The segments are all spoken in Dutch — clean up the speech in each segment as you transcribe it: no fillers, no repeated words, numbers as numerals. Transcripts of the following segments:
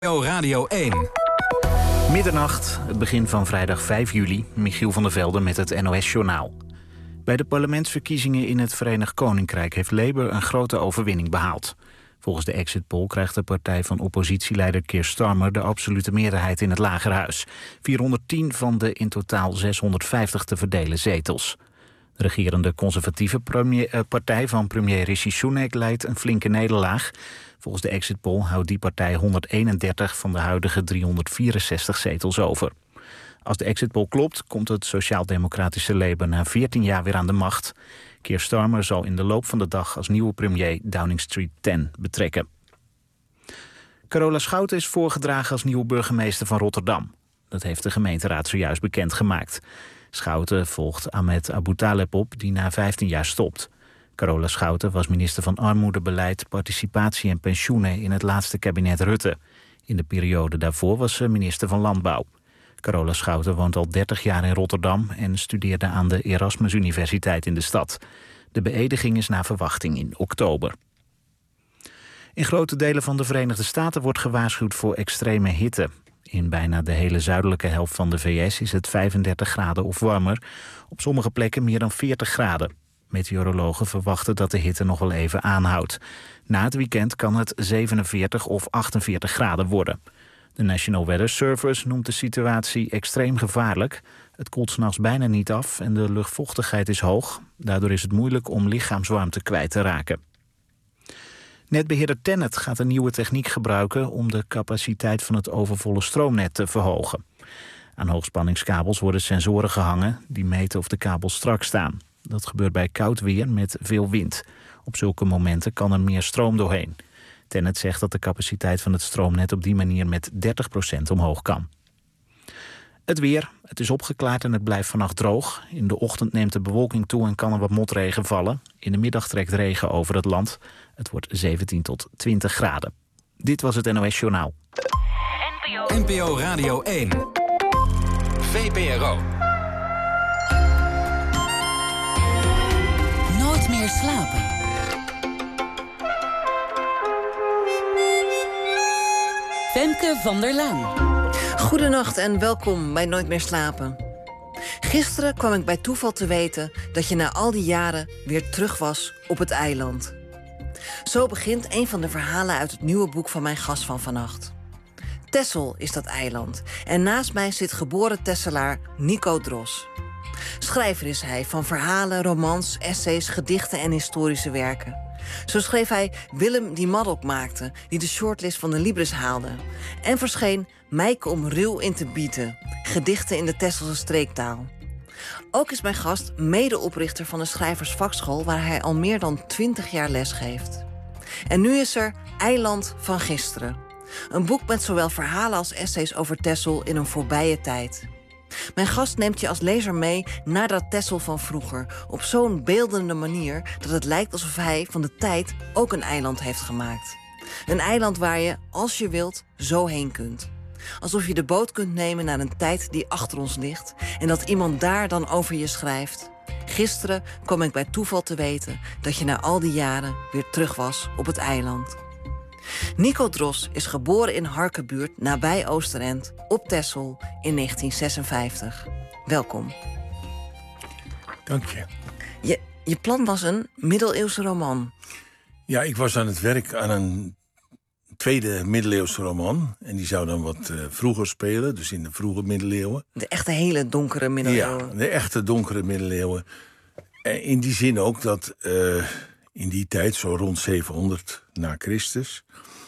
Radio 1. Middernacht, het begin van vrijdag 5 juli. Michiel van der Velde met het NOS-journaal. Bij de parlementsverkiezingen in het Verenigd Koninkrijk heeft Labour een grote overwinning behaald. Volgens de exit poll krijgt de partij van oppositieleider Keir Starmer de absolute meerderheid in het Lagerhuis. 410 van de in totaal 650 te verdelen zetels. De regerende conservatieve partij van premier Rishi Sunak leidt een flinke nederlaag. Volgens de exit poll houdt die partij 131 van de huidige 364 zetels over. Als de exit poll klopt, komt het sociaal-democratische Labour na 14 jaar weer aan de macht. Keir Starmer zal in de loop van de dag als nieuwe premier Downing Street 10 betrekken. Carola Schouten is voorgedragen als nieuwe burgemeester van Rotterdam. Dat heeft de gemeenteraad zojuist bekendgemaakt. Schouten volgt Ahmed Aboutaleb op, die na 15 jaar stopt. Carola Schouten was minister van Armoedebeleid, Participatie en Pensioenen in het laatste kabinet Rutte. In de periode daarvoor was ze minister van Landbouw. Carola Schouten woont al 30 jaar in Rotterdam en studeerde aan de Erasmus Universiteit in de stad. De beëdiging is naar verwachting in oktober. In grote delen van de Verenigde Staten wordt gewaarschuwd voor extreme hitte. In bijna de hele zuidelijke helft van de VS is het 35 graden of warmer. Op sommige plekken meer dan 40 graden. Meteorologen verwachten dat de hitte nog wel even aanhoudt. Na het weekend kan het 47 of 48 graden worden. De National Weather Service noemt de situatie extreem gevaarlijk. Het koelt 's nachts bijna niet af en de luchtvochtigheid is hoog. Daardoor is het moeilijk om lichaamswarmte kwijt te raken. Netbeheerder TenneT gaat een nieuwe techniek gebruiken om de capaciteit van het overvolle stroomnet te verhogen. Aan hoogspanningskabels worden sensoren gehangen die meten of de kabels strak staan. Dat gebeurt bij koud weer met veel wind. Op zulke momenten kan er meer stroom doorheen. TenneT zegt dat de capaciteit van het stroomnet op die manier met 30% omhoog kan. Het weer. Het is opgeklaard en het blijft vannacht droog. In de ochtend neemt de bewolking toe en kan er wat motregen vallen. In de middag trekt regen over het land. Het wordt 17 tot 20 graden. Dit was het NOS Journaal. NPO Radio 1. VPRO. Nooit meer slapen. Femke van der Laan. Goedenacht en welkom bij Nooit meer slapen. Gisteren kwam ik bij toeval te weten dat je na al die jaren weer terug was op het eiland. Zo begint een van de verhalen uit het nieuwe boek van mijn gast van vannacht. Texel is dat eiland en naast mij zit geboren Tesselaar Nico Dross. Schrijver is hij van verhalen, romans, essays, gedichten en historische werken. Zo schreef hij Willem die Madok maakte, die de shortlist van de Libris haalde. En verscheen Meike om ruw in te bieten, gedichten in de Tesselse streektaal. Ook is mijn gast medeoprichter van de Schrijversvakschool, waar hij al meer dan 20 jaar les geeft. En nu is er Eiland van Gisteren. Een boek met zowel verhalen als essays over Texel in een voorbije tijd. Mijn gast neemt je als lezer mee naar dat Texel van vroeger, op zo'n beeldende manier dat het lijkt alsof hij van de tijd ook een eiland heeft gemaakt. Een eiland waar je, als je wilt, zo heen kunt. Alsof je de boot kunt nemen naar een tijd die achter ons ligt en dat iemand daar dan over je schrijft. Gisteren kwam ik bij toeval te weten dat je na al die jaren weer terug was op het eiland. Nico Dross is geboren in Harkenbuurt, nabij Oosterend, op Texel in 1956. Welkom. Dank je. Je plan was een middeleeuwse roman. Ja, ik was aan het werk aan een tweede middeleeuwse roman. En die zou dan wat vroeger spelen, dus in de vroege middeleeuwen. De echte hele donkere middeleeuwen. Ja, de echte donkere middeleeuwen. In die zin ook dat in die tijd, zo rond 700 na Christus...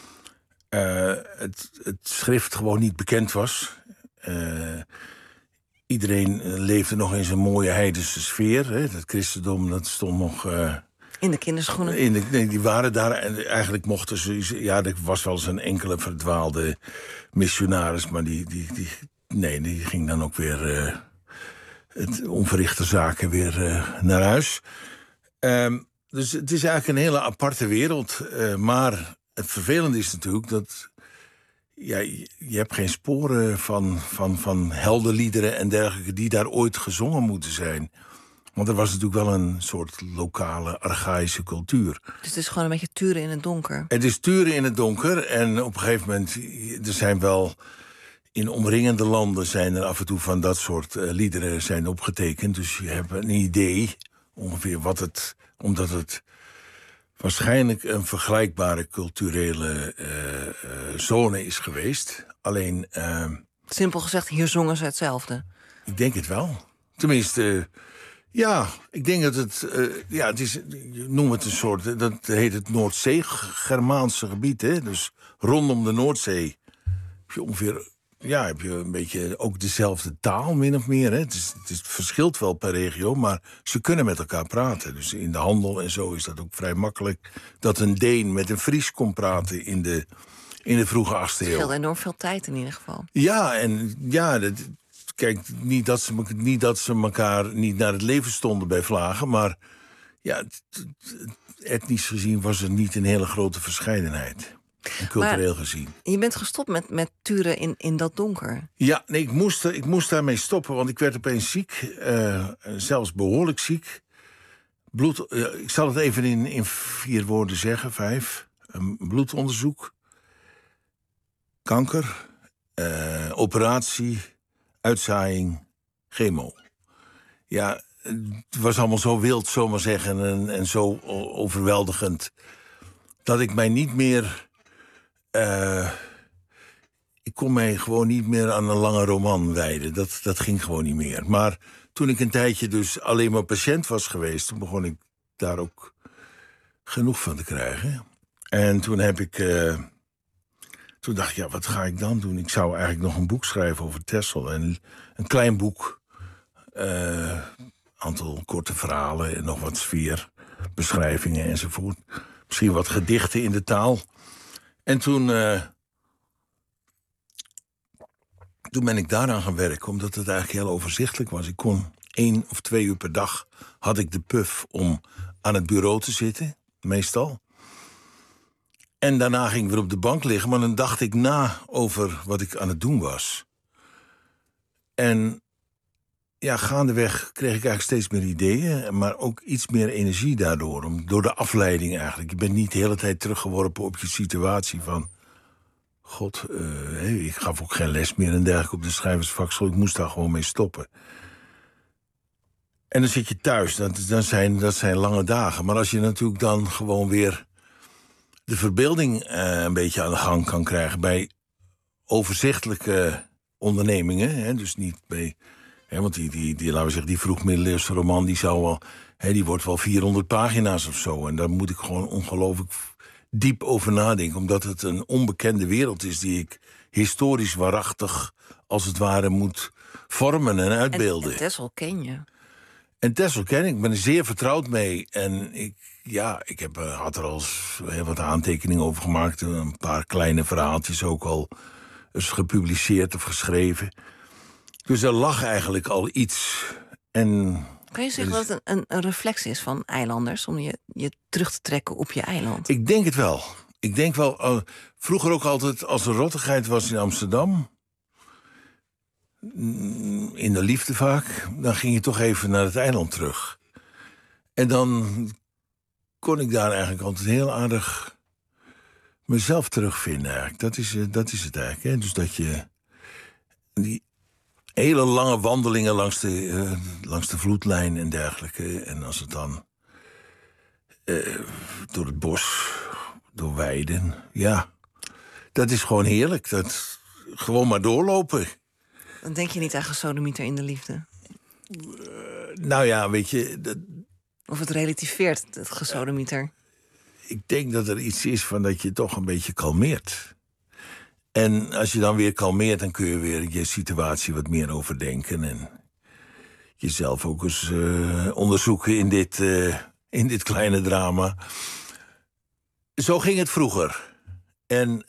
het schrift gewoon niet bekend was. Iedereen leefde nog in zijn mooie heidense sfeer. Hè. Het christendom, dat stond nog... in de kinderschoenen? Die waren daar en eigenlijk mochten ze... Ja, er was wel eens een enkele verdwaalde missionaris... maar die ging dan ook weer... het onverrichte zaken weer naar huis. Dus het is eigenlijk een hele aparte wereld. Maar het vervelende is natuurlijk dat... Ja, je hebt geen sporen van heldenliederen en dergelijke... die daar ooit gezongen moeten zijn. Want er was natuurlijk wel een soort lokale, archaïsche cultuur. Dus het is gewoon een beetje turen in het donker. Het is turen in het donker en op een gegeven moment... er zijn wel... In omringende landen zijn er af en toe van dat soort liederen zijn opgetekend. Dus je hebt een idee ongeveer wat het... Omdat het waarschijnlijk een vergelijkbare culturele zone is geweest. Alleen... Simpel gezegd, hier zongen ze hetzelfde. Ik denk het wel. Tenminste, ja, ik denk dat het... het is, noem het een soort... Dat heet het Noordzee-Germaanse gebied, hè. Dus rondom de Noordzee heb je ongeveer... Ja, heb je een beetje ook dezelfde taal, min of meer. Hè? Het verschilt wel per regio, maar ze kunnen met elkaar praten. Dus in de handel en zo is dat ook vrij makkelijk... dat een Deen met een Fries kon praten in de vroege 8e eeuw. Het scheelt enorm veel tijd in ieder geval. Ja, en ja, kijk, niet dat ze elkaar niet naar het leven stonden bij vlagen... maar ja, etnisch gezien was er niet een hele grote verscheidenheid. Cultureel gezien. Je bent gestopt met turen in dat donker. Ja, nee, ik moest daarmee stoppen, want ik werd opeens ziek. Zelfs behoorlijk ziek. Ik zal het even in 4 woorden zeggen, 5. Bloedonderzoek. Kanker. Operatie. Uitzaaiing. Chemo. Ja, het was allemaal zo wild, zomaar zeggen, en zo overweldigend... dat ik mij niet meer... ik kon mij gewoon niet meer aan een lange roman wijden. Dat ging gewoon niet meer. Maar toen ik een tijdje dus alleen maar patiënt was geweest... toen begon ik daar ook genoeg van te krijgen. En toen toen dacht ik, ja, wat ga ik dan doen? Ik zou eigenlijk nog een boek schrijven over Texel. En een klein boek. Aantal korte verhalen en nog wat sfeerbeschrijvingen enzovoort. Misschien wat gedichten in de taal. En toen ben ik daaraan gaan werken, omdat het eigenlijk heel overzichtelijk was. Ik kon 1 of 2 uur per dag had ik de puf om aan het bureau te zitten, meestal. En daarna ging ik weer op de bank liggen, maar dan dacht ik na over wat ik aan het doen was. En ja, gaandeweg kreeg ik eigenlijk steeds meer ideeën, maar ook iets meer energie daardoor. Door de afleiding eigenlijk. Je bent niet de hele tijd teruggeworpen op je situatie van... God, ik gaf ook geen les meer en dergelijke op de schrijversvakschool. Ik moest daar gewoon mee stoppen. En dan zit je thuis, dat zijn lange dagen. Maar als je natuurlijk dan gewoon weer de verbeelding een beetje aan de gang kan krijgen... bij overzichtelijke ondernemingen, hè, dus niet bij... want die laten we zeggen, die vroegmiddeleeuwse roman... die wordt wel 400 pagina's of zo. En daar moet ik gewoon ongelooflijk diep over nadenken. Omdat het een onbekende wereld is die ik historisch waarachtig... als het ware moet vormen en uitbeelden. En Texel ken je. En Texel ken ik, ben er zeer vertrouwd mee. En ik had er al wat aantekeningen over gemaakt. Een paar kleine verhaaltjes ook al eens gepubliceerd of geschreven... Dus er lag eigenlijk al iets. En kan je zeggen dat het een reflex is van eilanders... om je terug te trekken op je eiland? Ik denk het wel. Ik denk wel, vroeger ook altijd, als er rottigheid was in Amsterdam... in de liefde vaak, dan ging je toch even naar het eiland terug. En dan kon ik daar eigenlijk altijd heel aardig mezelf terugvinden eigenlijk. Dat is het eigenlijk. Hè? Dus dat je... die hele lange wandelingen langs de vloedlijn en dergelijke. En als het dan door het bos, door weiden... ja, dat is gewoon heerlijk. Dat gewoon maar doorlopen. Dan denk je niet aan gesodemieter in de liefde? Nou ja, weet je... Of het relativeert, het gesodemieter? Ik denk dat er iets is van dat je toch een beetje kalmeert... En als je dan weer kalmeert, dan kun je weer je situatie wat meer overdenken... en jezelf ook eens onderzoeken in dit kleine drama. Zo ging het vroeger. En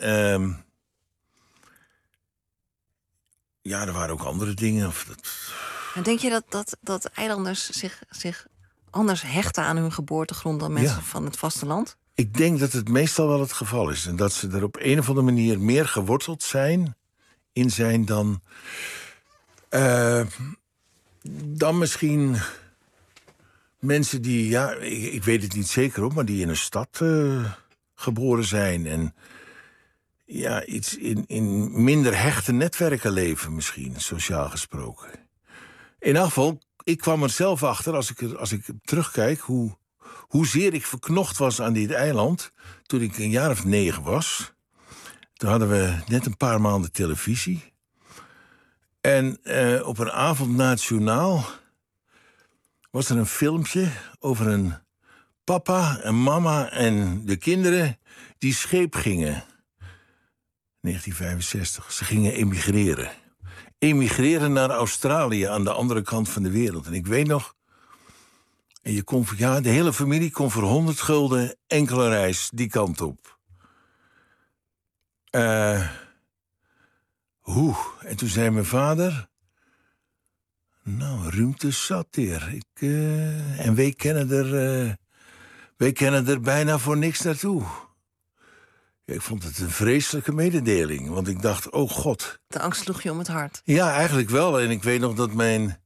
er waren ook andere dingen. En denk je dat eilanders zich anders hechten aan hun geboortegrond... dan mensen van het vasteland? Ik denk dat het meestal wel het geval is. En dat ze er op een of andere manier meer geworteld zijn dan misschien mensen die, ja, ik weet het niet zeker hoor, maar die in een stad geboren zijn. En ja, iets in minder hechte netwerken leven misschien, sociaal gesproken. In elk geval, ik kwam er zelf achter, als ik terugkijk, hoezeer ik verknocht was aan dit eiland toen ik een jaar of 9 was. Toen hadden we net een paar maanden televisie. En op een avond na het journaal was er een filmpje over een papa en mama en de kinderen die scheep gingen. 1965. Ze gingen emigreren. Emigreren naar Australië aan de andere kant van de wereld. En ik weet nog, en de hele familie kon voor 100 gulden enkele reis die kant op. En toen zei mijn vader, nou, ruimte zat hier. En wij kennen er bijna voor niks naartoe. Ik vond het een vreselijke mededeling, want ik dacht, oh god. De angst sloeg je om het hart. Ja, eigenlijk wel. En ik weet nog dat mijn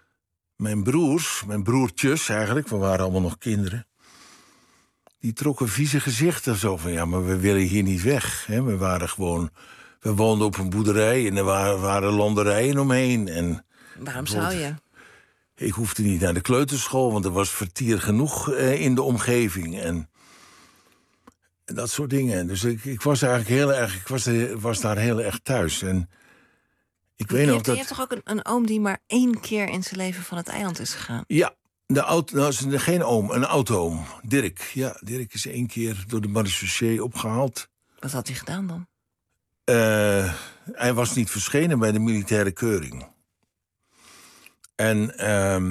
broertjes eigenlijk, we waren allemaal nog kinderen, die trokken vieze gezichten zo van, ja, maar we willen hier niet weg. Hè? We woonden op een boerderij en er waren landerijen omheen. En waarom zou je? Ik hoefde niet naar de kleuterschool, want er was vertier genoeg in de omgeving. En dat soort dingen. Dus ik was eigenlijk heel erg, was daar heel erg thuis. En ik weet nog dat... Je hebt toch ook een oom die maar 1 keer in zijn leven van het eiland is gegaan? Ja, geen oom, een oud-oom. Dirk. Ja, Dirk is 1 keer door de marechaussee opgehaald. Wat had hij gedaan dan? Hij was niet verschenen bij de militaire keuring. En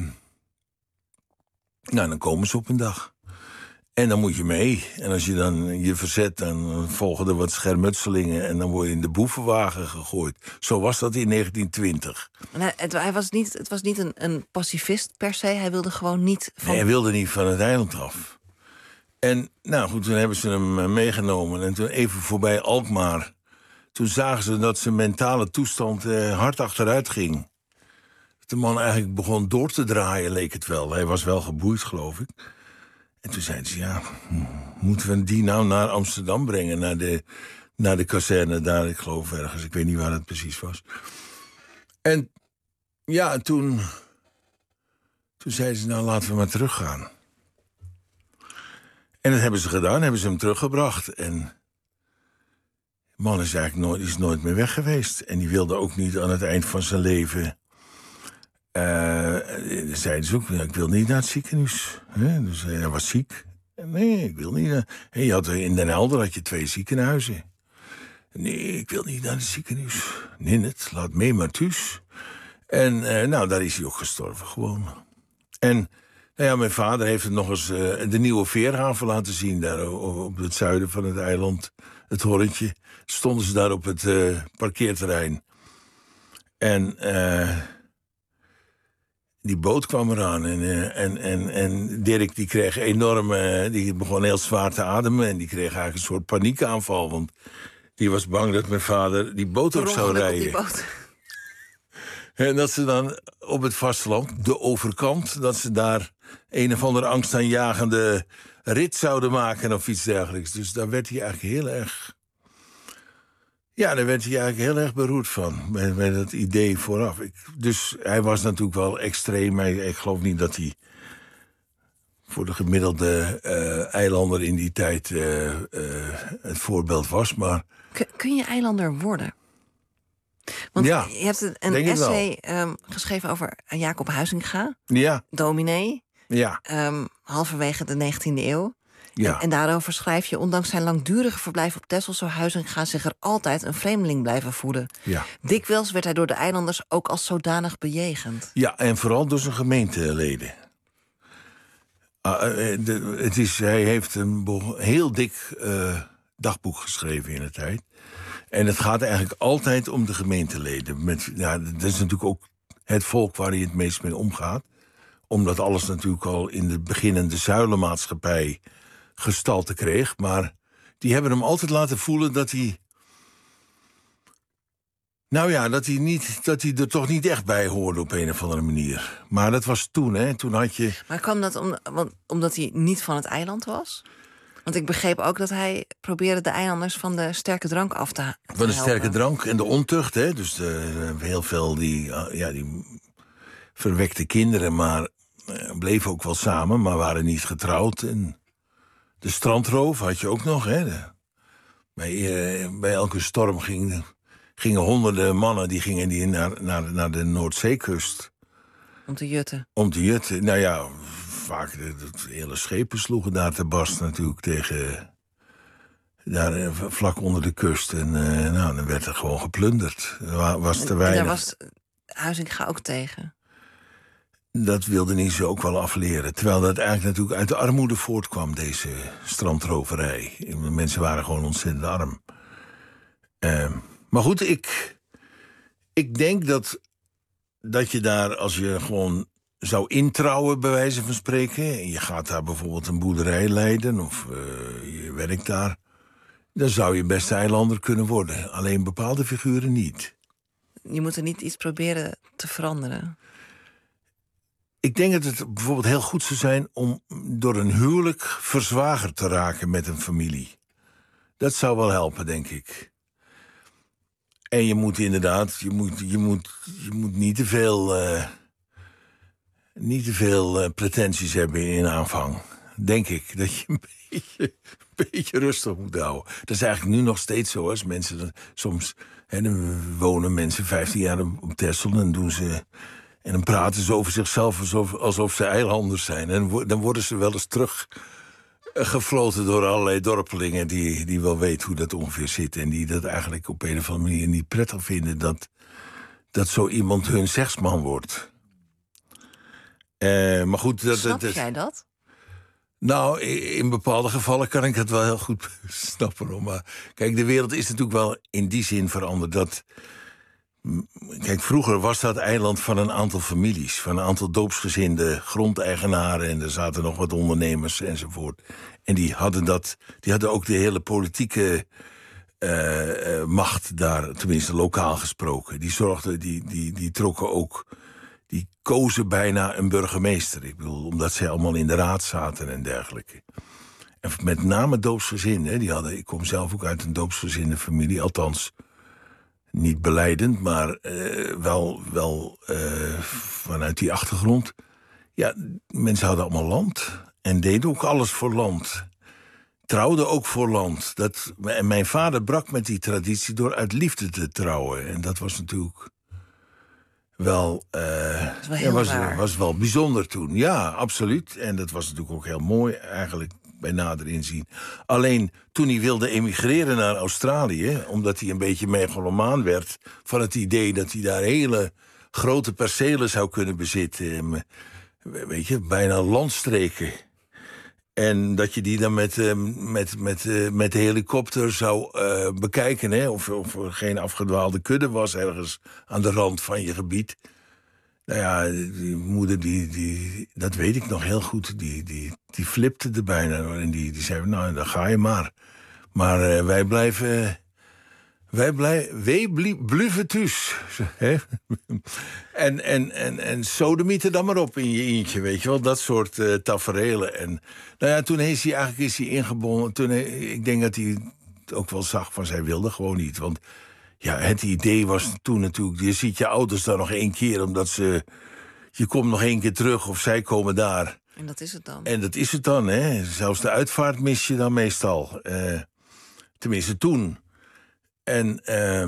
dan komen ze op een dag. En dan moet je mee. En als je dan je verzet, dan volgen er wat schermutselingen en dan word je in de boevenwagen gegooid. Zo was dat in 1920. Het was niet een pacifist per se. Hij wilde gewoon niet van... Nee, hij wilde niet van het eiland af. En nou goed, toen hebben ze hem meegenomen. En toen even voorbij Alkmaar. Toen zagen ze dat zijn mentale toestand hard achteruit ging. De man eigenlijk begon door te draaien, leek het wel. Hij was wel geboeid, geloof ik. En toen zeiden ze, ja, moeten we die nou naar Amsterdam brengen? Naar de kazerne daar, ik geloof ergens. Ik weet niet waar het precies was. En ja, toen zeiden ze, nou, laten we maar teruggaan. En dat hebben ze gedaan, hebben ze hem teruggebracht. En de man is eigenlijk nooit meer weg geweest. En die wilde ook niet aan het eind van zijn leven... zeiden ze ook, ik wil niet naar het ziekenhuis. Dus hij was ziek. Nee, ik wil niet. Je had in Den Helder had je 2 ziekenhuizen. Nee, ik wil niet naar het ziekenhuis. Ninnet, laat mee maar thuis. En daar is hij ook gestorven gewoon. En mijn vader heeft het nog eens de nieuwe veerhaven laten zien. Daar op het zuiden van het eiland. Het Horrentje. Stonden ze daar op het parkeerterrein. En... die boot kwam eraan en Dirk die kreeg die begon heel zwaar te ademen... en die kreeg eigenlijk een soort paniekaanval... want die was bang dat mijn vader die boot ook zou rijden. En dat ze dan op het vasteland, de overkant... dat ze daar een of andere angstaanjagende rit zouden maken of iets dergelijks. Dus daar werd hij eigenlijk heel erg... Ja, daar werd hij eigenlijk heel erg beroerd van, bij dat idee vooraf. Dus hij was natuurlijk wel extreem, maar ik geloof niet dat hij voor de gemiddelde eilander in die tijd het voorbeeld was. Maar... Kun je eilander worden? Want ja, je hebt een essay geschreven over Jacob Huizinga, ja. dominee, ja. Halverwege de 19e eeuw. Ja. En daarover schrijf je, ondanks zijn langdurige verblijf op Texel... zou Huizinga zich er altijd een vreemdeling blijven voeden. Ja. Dikwijls werd hij door de eilanders ook als zodanig bejegend. Ja, en vooral door zijn gemeenteleden. Hij heeft een heel dik dagboek geschreven in de tijd. En het gaat eigenlijk altijd om de gemeenteleden. Dat is natuurlijk ook het volk waar hij het meest mee omgaat. Omdat alles natuurlijk al in de beginnende zuilenmaatschappij... gestalte kreeg, maar die hebben hem altijd laten voelen dat hij Nou ja, dat hij er toch niet echt bij hoorde op een of andere manier. Maar dat was toen, hè. Toen had je... Maar kwam dat omdat hij niet van het eiland was? Want ik begreep ook dat hij probeerde de eilanders van de sterke drank af te helpen. Van de sterke drank en de ontucht, hè. Dus heel veel die verwekte kinderen, maar bleven ook wel samen, maar waren niet getrouwd. En de strandroof had je ook nog, hè. Bij elke storm gingen honderden mannen naar de Noordzeekust. Om te jutten. Om te jutten. Nou ja, vaak de hele schepen sloegen daar te barst natuurlijk tegen... Daar vlak onder de kust. En dan werd er gewoon geplunderd. Er was te weinig. En daar was Huizinga ook tegen? Dat wilde hij ze ook wel afleren. Terwijl dat eigenlijk natuurlijk uit de armoede voortkwam, deze strandroverij. Mensen waren gewoon ontzettend arm. Maar goed, ik denk dat je daar, als je gewoon zou introuwen, bij wijze van spreken... en je gaat daar bijvoorbeeld een boerderij leiden of je werkt daar... dan zou je best eilander kunnen worden. Alleen bepaalde figuren niet. Je moet er niet iets proberen te veranderen. Ik denk dat het bijvoorbeeld heel goed zou zijn om door een huwelijk verzwagerd te raken met een familie. Dat zou wel helpen, denk ik. En je moet inderdaad, je moet niet te veel pretenties hebben in aanvang. Denk ik, dat je een beetje rustig moet houden. Dat is eigenlijk nu nog steeds zo, als mensen soms... dan wonen mensen 15 jaar op Texel en doen ze... En dan praten ze over zichzelf alsof ze eilanders zijn. En dan worden ze wel eens teruggefloten door allerlei dorpelingen... die wel weten hoe dat ongeveer zit. En die dat eigenlijk op een of andere manier niet prettig vinden... dat zo iemand hun zegsman wordt. Maar goed... Snap jij dat? Nou, in bepaalde gevallen kan ik het wel heel goed snappen. Maar kijk, de wereld is natuurlijk wel in die zin veranderd... dat... Kijk, vroeger was dat eiland van een aantal families... van een aantal doopsgezinde grondeigenaren... en er zaten nog wat ondernemers enzovoort. En die hadden ook de hele politieke macht daar... tenminste lokaal gesproken. Die zorgden, die trokken ook... die kozen bijna een burgemeester. Ik bedoel, omdat zij allemaal in de raad zaten en dergelijke. En met name doopsgezinden. Ik kom zelf ook uit een doopsgezinde familie, althans... Niet beleidend, maar wel vanuit die achtergrond. Ja, mensen hadden allemaal land. En deden ook alles voor land. Trouwden ook voor land. En mijn vader brak met die traditie door uit liefde te trouwen. En dat was natuurlijk wel... was wel bijzonder toen. Ja, absoluut. En dat was natuurlijk ook heel mooi eigenlijk... bij nader inzien. Alleen toen hij wilde emigreren naar Australië... omdat hij een beetje megalomaan werd... van het idee dat hij daar hele grote percelen zou kunnen bezitten. Weet je, bijna landstreken. En dat je die dan met de helikopter zou bekijken... Hè? Of er geen afgedwaalde kudde was ergens aan de rand van je gebied... Nou ja, die moeder, dat weet ik nog heel goed, die flipte er bijna. En die zei, nou, dan ga je maar. Maar wij blijven thuis. En sodemieten dan maar op in je eentje, weet je wel. Dat soort taferelen. En nou ja, toen is hij ingebonden. Ik denk dat hij ook wel zag van, zij wilde gewoon niet, want... Ja, het idee was toen natuurlijk... je ziet je ouders dan nog 1 keer, omdat je komt nog 1 keer terug of zij komen daar. En dat is het dan. En dat is het dan, hè. Zelfs de uitvaart mis je dan meestal. Tenminste toen. En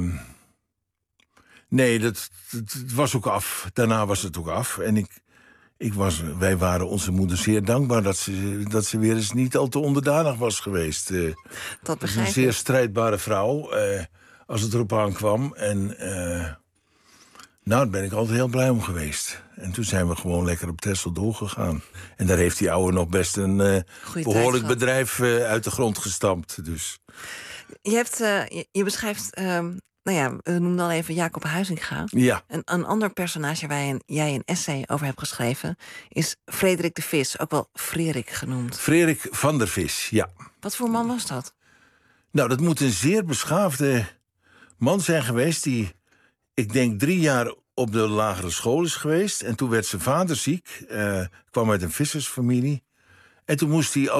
nee, dat was ook af. Daarna was het ook af. En wij waren onze moeder zeer dankbaar... dat ze weer eens niet al te onderdanig was geweest. Dat begrijp ik. Een zeer strijdbare vrouw... als het erop aankwam. En daar ben ik altijd heel blij om geweest. En toen zijn we gewoon lekker op Texel doorgegaan. En daar heeft die ouwe nog best een behoorlijk bedrijf uit de grond gestampt. Dus. Je beschrijft, we noemen dan even Jacob Huizinga. Ja. Een ander personage waar jij een essay over hebt geschreven... is Frederik de Vis, ook wel Frederik genoemd. Frederik van der Vis, ja. Wat voor man was dat? Nou, dat moet een zeer beschaafde... man zijn geweest die ik denk 3 jaar op de lagere school is geweest. En toen werd zijn vader ziek. Kwam uit een vissersfamilie. En toen moest hij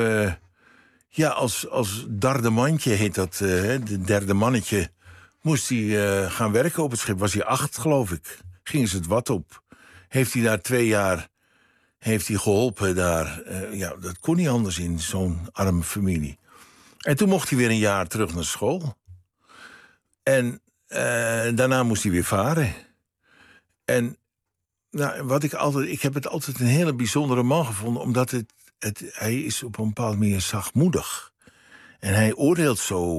als derde mandje, heet dat, de derde mannetje, moest hij gaan werken op het schip. Was hij 8, geloof ik. Gingen ze het wat op. Heeft hij daar 2 jaar geholpen daar. Dat kon niet anders in zo'n arme familie. En toen mocht hij weer een jaar terug naar school. En daarna moest hij weer varen. En ik heb het altijd een hele bijzondere man gevonden, omdat hij is op een bepaalde manier zachtmoedig. En hij oordeelt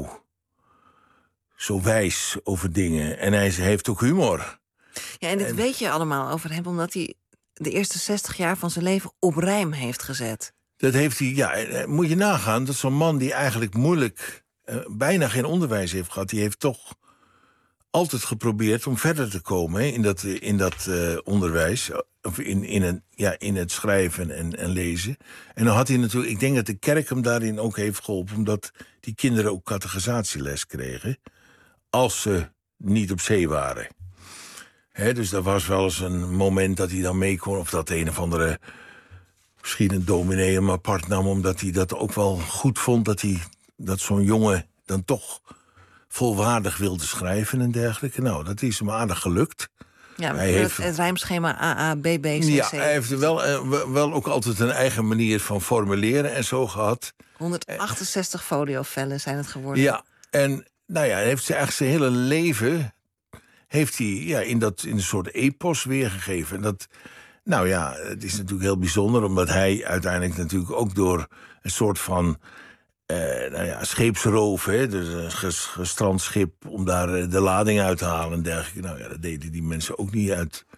zo wijs over dingen. En hij heeft ook humor. Ja, en dit weet je allemaal over hem, omdat hij de eerste 60 jaar van zijn leven op rijm heeft gezet. Dat heeft hij, moet je nagaan, dat zo'n man die eigenlijk moeilijk, bijna geen onderwijs heeft gehad, die heeft toch altijd geprobeerd om verder te komen in dat onderwijs. Of in het schrijven en lezen. En dan had hij natuurlijk, ik denk dat de kerk hem daarin ook heeft geholpen, omdat die kinderen ook catechisatieles kregen als ze niet op zee waren. Dus er was wel eens een moment dat hij dan mee kon, of dat een of andere, misschien een dominee hem apart nam, omdat hij dat ook wel goed vond, dat zo'n jongen dan toch volwaardig wilde schrijven en dergelijke. Nou, dat is hem aardig gelukt. Ja, hij heeft het rijmschema AABBCC. Ja, hij heeft wel ook altijd een eigen manier van formuleren en zo gehad. 168 foliovellen zijn het geworden. Ja, en hij heeft eigenlijk zijn hele leven heeft hij in een soort epos weergegeven. En dat, het is natuurlijk heel bijzonder, omdat hij uiteindelijk natuurlijk ook door een soort van scheepsroof, dus een gestrand schip, om daar de lading uit te halen en dergelijke. Dat deden die mensen ook niet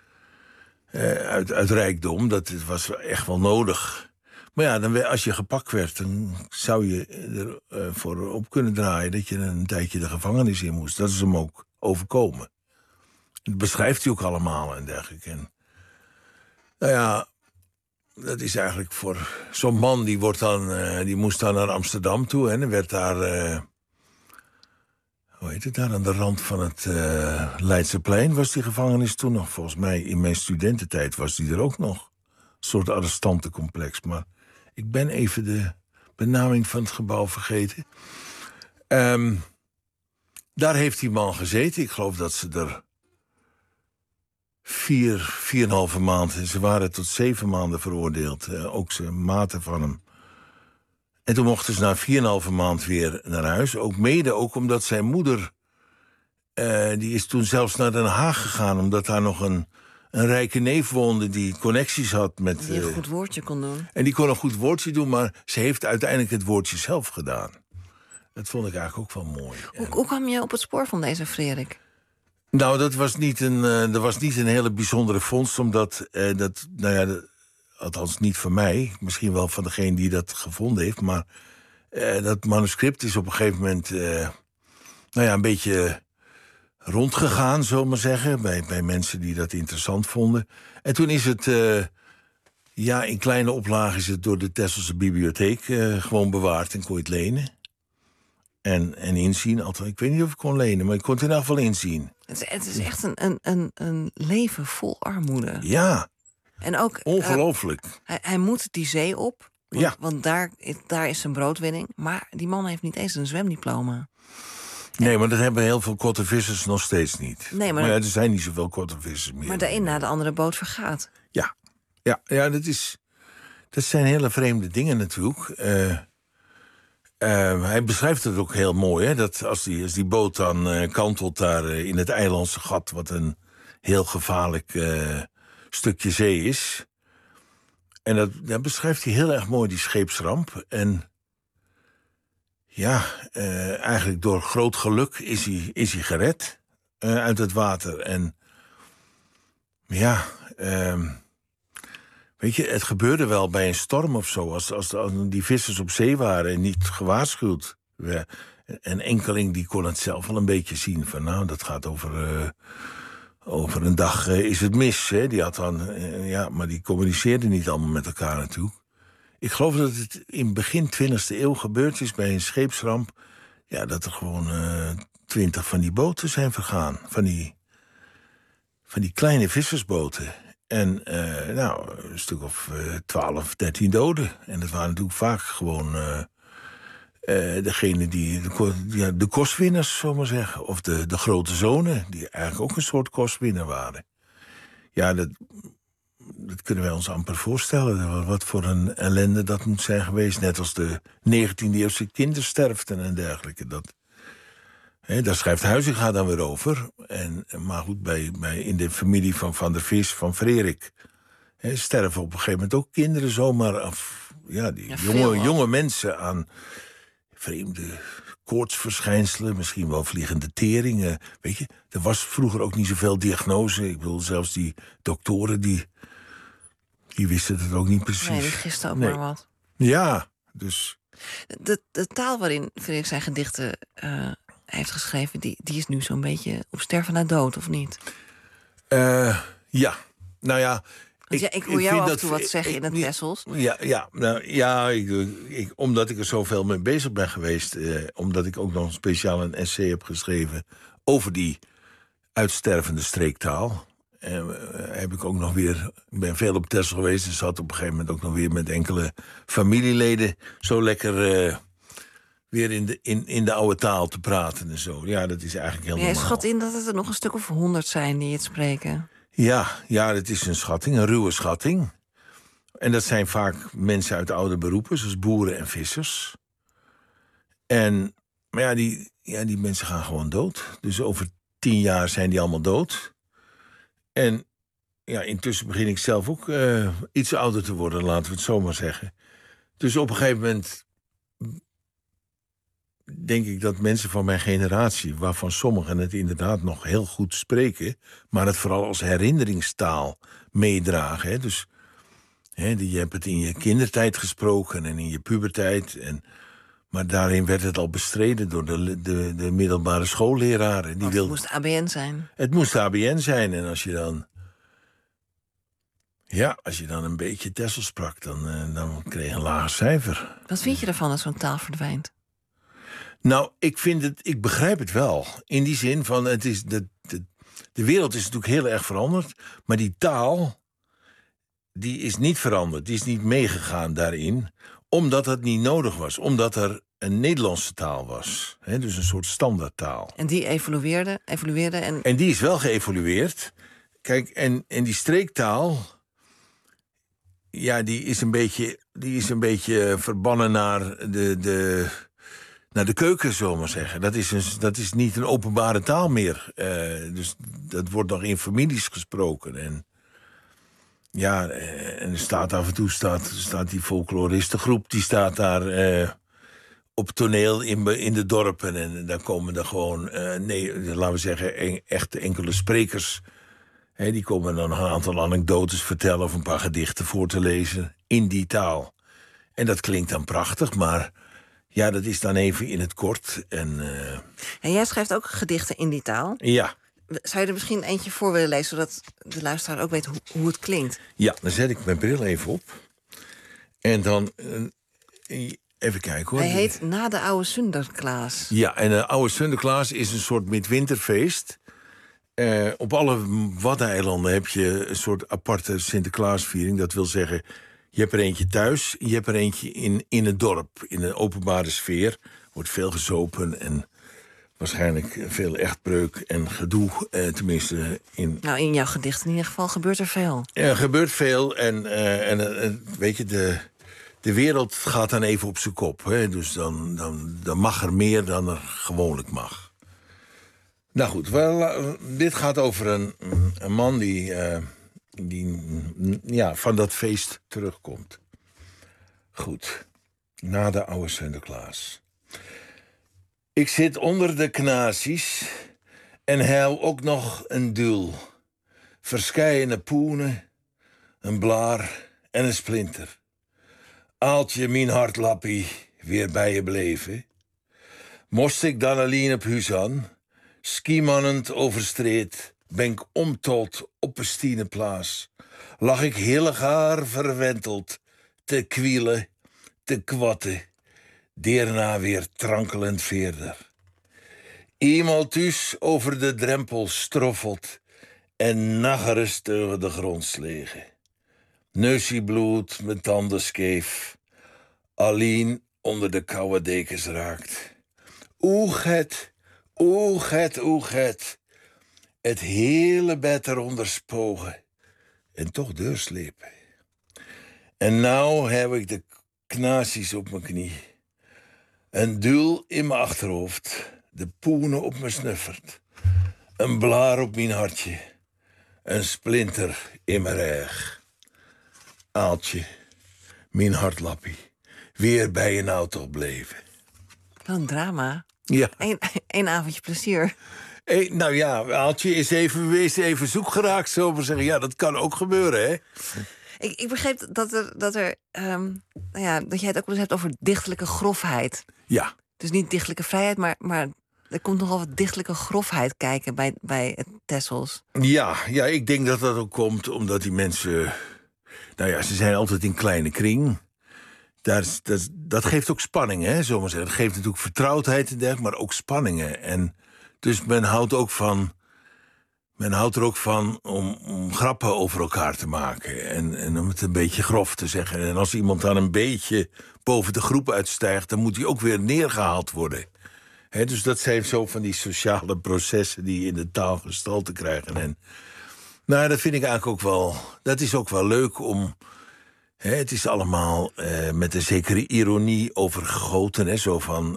uit rijkdom. Dat was echt wel nodig. Maar als je gepakt werd, dan zou je ervoor op kunnen draaien dat je een tijdje de gevangenis in moest. Dat is hem ook overkomen. Dat beschrijft hij ook allemaal en dergelijke. En, dat is eigenlijk voor zo'n man, die moest dan naar Amsterdam toe. En werd daar, daar aan de rand van het Leidseplein was die gevangenis toen nog. Volgens mij in mijn studententijd was die er ook nog. Een soort arrestantencomplex. Maar ik ben even de benaming van het gebouw vergeten. Daar heeft die man gezeten. Ik geloof dat ze er 4,5 maand. En ze waren tot 7 maanden veroordeeld. Ook zijn maten van hem. En toen mochten ze na 4,5 maand weer naar huis. Ook omdat zijn moeder, die is toen zelfs naar Den Haag gegaan, omdat daar nog een rijke neef woonde die connecties had met, die een goed woordje kon doen. En die kon een goed woordje doen, maar ze heeft uiteindelijk het woordje zelf gedaan. Dat vond ik eigenlijk ook wel mooi. Hoe kwam je op het spoor van deze Frederik? Nou, dat was niet een hele bijzondere vondst, omdat althans niet van mij, misschien wel van degene die dat gevonden heeft, maar dat manuscript is op een gegeven moment een beetje rondgegaan, zullen we maar zeggen, bij mensen die dat interessant vonden. En toen is het, in kleine oplagen is het door de Tesselse Bibliotheek gewoon bewaard en kon je het lenen. En inzien, althans, ik weet niet of ik kon lenen, maar ik kon het in ieder geval inzien. Het is echt een leven vol armoede. Ja, en ook, ongelooflijk. Hij moet die zee op, want daar is zijn broodwinning. Maar die man heeft niet eens een zwemdiploma. Nee, maar dat hebben heel veel kottenvissers nog steeds niet. Nee, maar er zijn niet zoveel kottenvissers meer. Maar de een na de andere boot vergaat. Ja, dat zijn hele vreemde dingen natuurlijk. Hij beschrijft het ook heel mooi, hè, dat als die boot dan kantelt daar in het eilandse gat, wat een heel gevaarlijk stukje zee is. En dat beschrijft hij heel erg mooi, die scheepsramp. En eigenlijk door groot geluk is hij gered uit het water. En weet je, het gebeurde wel bij een storm of zo. Als die vissers op zee waren en niet gewaarschuwd. Een enkeling die kon het zelf wel een beetje zien. Van dat gaat over een dag is het mis. Hè. Die had dan, maar die communiceerden niet allemaal met elkaar natuurlijk. Ik geloof dat het in begin 20e eeuw gebeurd is bij een scheepsramp. Ja, dat er gewoon 20 van die boten zijn vergaan. Van die van die kleine vissersboten. En een stuk of 12, 13 doden. En dat waren natuurlijk vaak gewoon degene die de kostwinners, zullen we maar zeggen. Of de grote zonen, die eigenlijk ook een soort kostwinner waren. Ja, dat kunnen wij ons amper voorstellen. Wat voor een ellende dat moet zijn geweest. Net als de 19e-eeuwse kindersterfte en dergelijke. Daar schrijft Huizinga dan weer over. Maar goed, in de familie van Van der Vis, van Frederik... sterven op een gegeven moment ook kinderen zomaar af. Ja, die jonge mensen aan vreemde koortsverschijnselen. Misschien wel vliegende teringen. Weet je, er was vroeger ook niet zoveel diagnose. Ik bedoel, zelfs die doktoren, die wisten het ook niet precies. Nee, die gisten ook maar wat. Ja, dus... De taal waarin Frederik zijn gedichten heeft geschreven... Die is nu zo'n beetje op sterven na dood, of niet? Ja, nou ja... Ik hoor jou af en toe wat zeggen in het Tessels. Omdat ik er zoveel mee bezig ben geweest... omdat ik ook nog speciaal een essay heb geschreven... over die uitstervende streektaal... heb ik ook nog weer... Ik ben veel op Texel geweest... dus had op een gegeven moment ook nog weer met enkele familieleden... zo lekker weer in de oude taal te praten en zo. Ja, dat is eigenlijk heel normaal. Jij schat in dat het er nog een stuk of 100 zijn die het spreken. Ja, dat is een schatting, een ruwe schatting. En dat zijn vaak mensen uit oude beroepen... zoals boeren en vissers. Maar die mensen gaan gewoon dood. Dus over 10 jaar zijn die allemaal dood... En ja, intussen begin ik zelf ook iets ouder te worden, laten we het zo maar zeggen. Dus op een gegeven moment denk ik dat mensen van mijn generatie... waarvan sommigen het inderdaad nog heel goed spreken... maar het vooral als herinneringstaal meedragen. Hè? Dus je hebt het in je kindertijd gesproken en in je puberteit... Maar daarin werd het al bestreden door de middelbare schoolleraren. Het moest ABN zijn. Het moest ABN zijn. En als je dan een beetje Texel sprak, dan kreeg je een lager cijfer. Wat vind je ervan als zo'n taal verdwijnt? Nou, ik begrijp het wel. In die zin van, de wereld is natuurlijk heel erg veranderd. Maar die taal, die is niet veranderd. Die is niet meegegaan daarin. Omdat het niet nodig was. Omdat er een Nederlandse taal was. Dus een soort standaardtaal. En die evolueerde En die is wel geëvolueerd. Kijk, en die streektaal... Ja, die is een beetje verbannen naar de keuken, zullen we maar zeggen. Dat is niet een openbare taal meer. Dus dat wordt nog in families gesproken. En er staat af en toe die folkloristengroep... die staat daar op toneel in de dorpen. En daar komen er gewoon, laten we zeggen, echt enkele sprekers... die komen dan een aantal anekdotes vertellen... of een paar gedichten voor te lezen in die taal. En dat klinkt dan prachtig, maar ja, dat is dan even in het kort. En jij schrijft ook gedichten in die taal? Ja. Zou je er misschien eentje voor willen lezen... zodat de luisteraar ook weet hoe het klinkt? Ja, dan zet ik mijn bril even op. En dan... even kijken hoor. Hij heet Na de Oude Sinterklaas. Ja, en de Oude Sinterklaas is een soort midwinterfeest. Op alle Waddeneilanden heb je een soort aparte Sinterklaasviering. Dat wil zeggen, je hebt er eentje thuis... je hebt er eentje in het dorp, in een openbare sfeer. Wordt veel gezopen en waarschijnlijk veel echtbreuk en gedoe. Tenminste in... Nou, in jouw gedicht in ieder geval gebeurt er veel. Er gebeurt veel en weet je... De wereld gaat dan even op zijn kop. Hè? Dus dan mag er meer dan er gewoonlijk mag. Nou goed, dit gaat over een man die van dat feest terugkomt. Goed, na de oude Sinterklaas. Ik zit onder de knazies en huil ook nog een duul. Verscheidene poenen, een blaar en een splinter. Aaltje, mijn hartlappie, weer bij je bleven. Moest ik dan alleen op huis aan, skimannend over street, ben ik omtold op een stieneplaats. Lag ik heel gaar verwenteld, te kwielen, te kwatten, daarna weer trankelend verder. Eenmaal thuis over de drempel stroffelt en nagerust tegen de grond slegen. Neusje bloed, mijn tanden scheef. Alleen onder de koude dekens raakt. Oeget, oeget, oeget. Het hele bed eronder spogen. En toch deurslepen. En nou heb ik de knaasjes op mijn knie. Een duel in mijn achterhoofd. De poenen op mijn snuffert. Een blaar op mijn hartje. Een splinter in mijn rug. Aaltje, mijn hartlappie. Weer bij je nou toch bleven. Wat een drama. Ja. Eén avondje plezier. Nou ja, Aaltje is even zoek geraakt, zo maar zeggen. Ja, dat kan ook gebeuren, hè? Ik begreep dat jij het ook wel eens hebt over dichtelijke grofheid. Ja. Dus niet dichtelijke vrijheid, maar er komt nogal wat dichtelijke grofheid kijken bij het Texels. Ja, ik denk dat dat ook komt omdat die mensen... Nou ja, ze zijn altijd in kleine kring. Dat geeft ook spanning, hè, zomaar zeggen. Dat geeft natuurlijk vertrouwdheid en dergelijke, maar ook spanningen. En dus men houdt er ook van om grappen over elkaar te maken. En om het een beetje grof te zeggen. En als iemand dan een beetje boven de groep uitstijgt, dan moet hij ook weer neergehaald worden. Dus dat zijn zo van die sociale processen die in de taal gestalte krijgen. En nou, dat vind ik eigenlijk ook wel... Dat is ook wel leuk om... het is allemaal met een zekere ironie overgegoten. Zo van...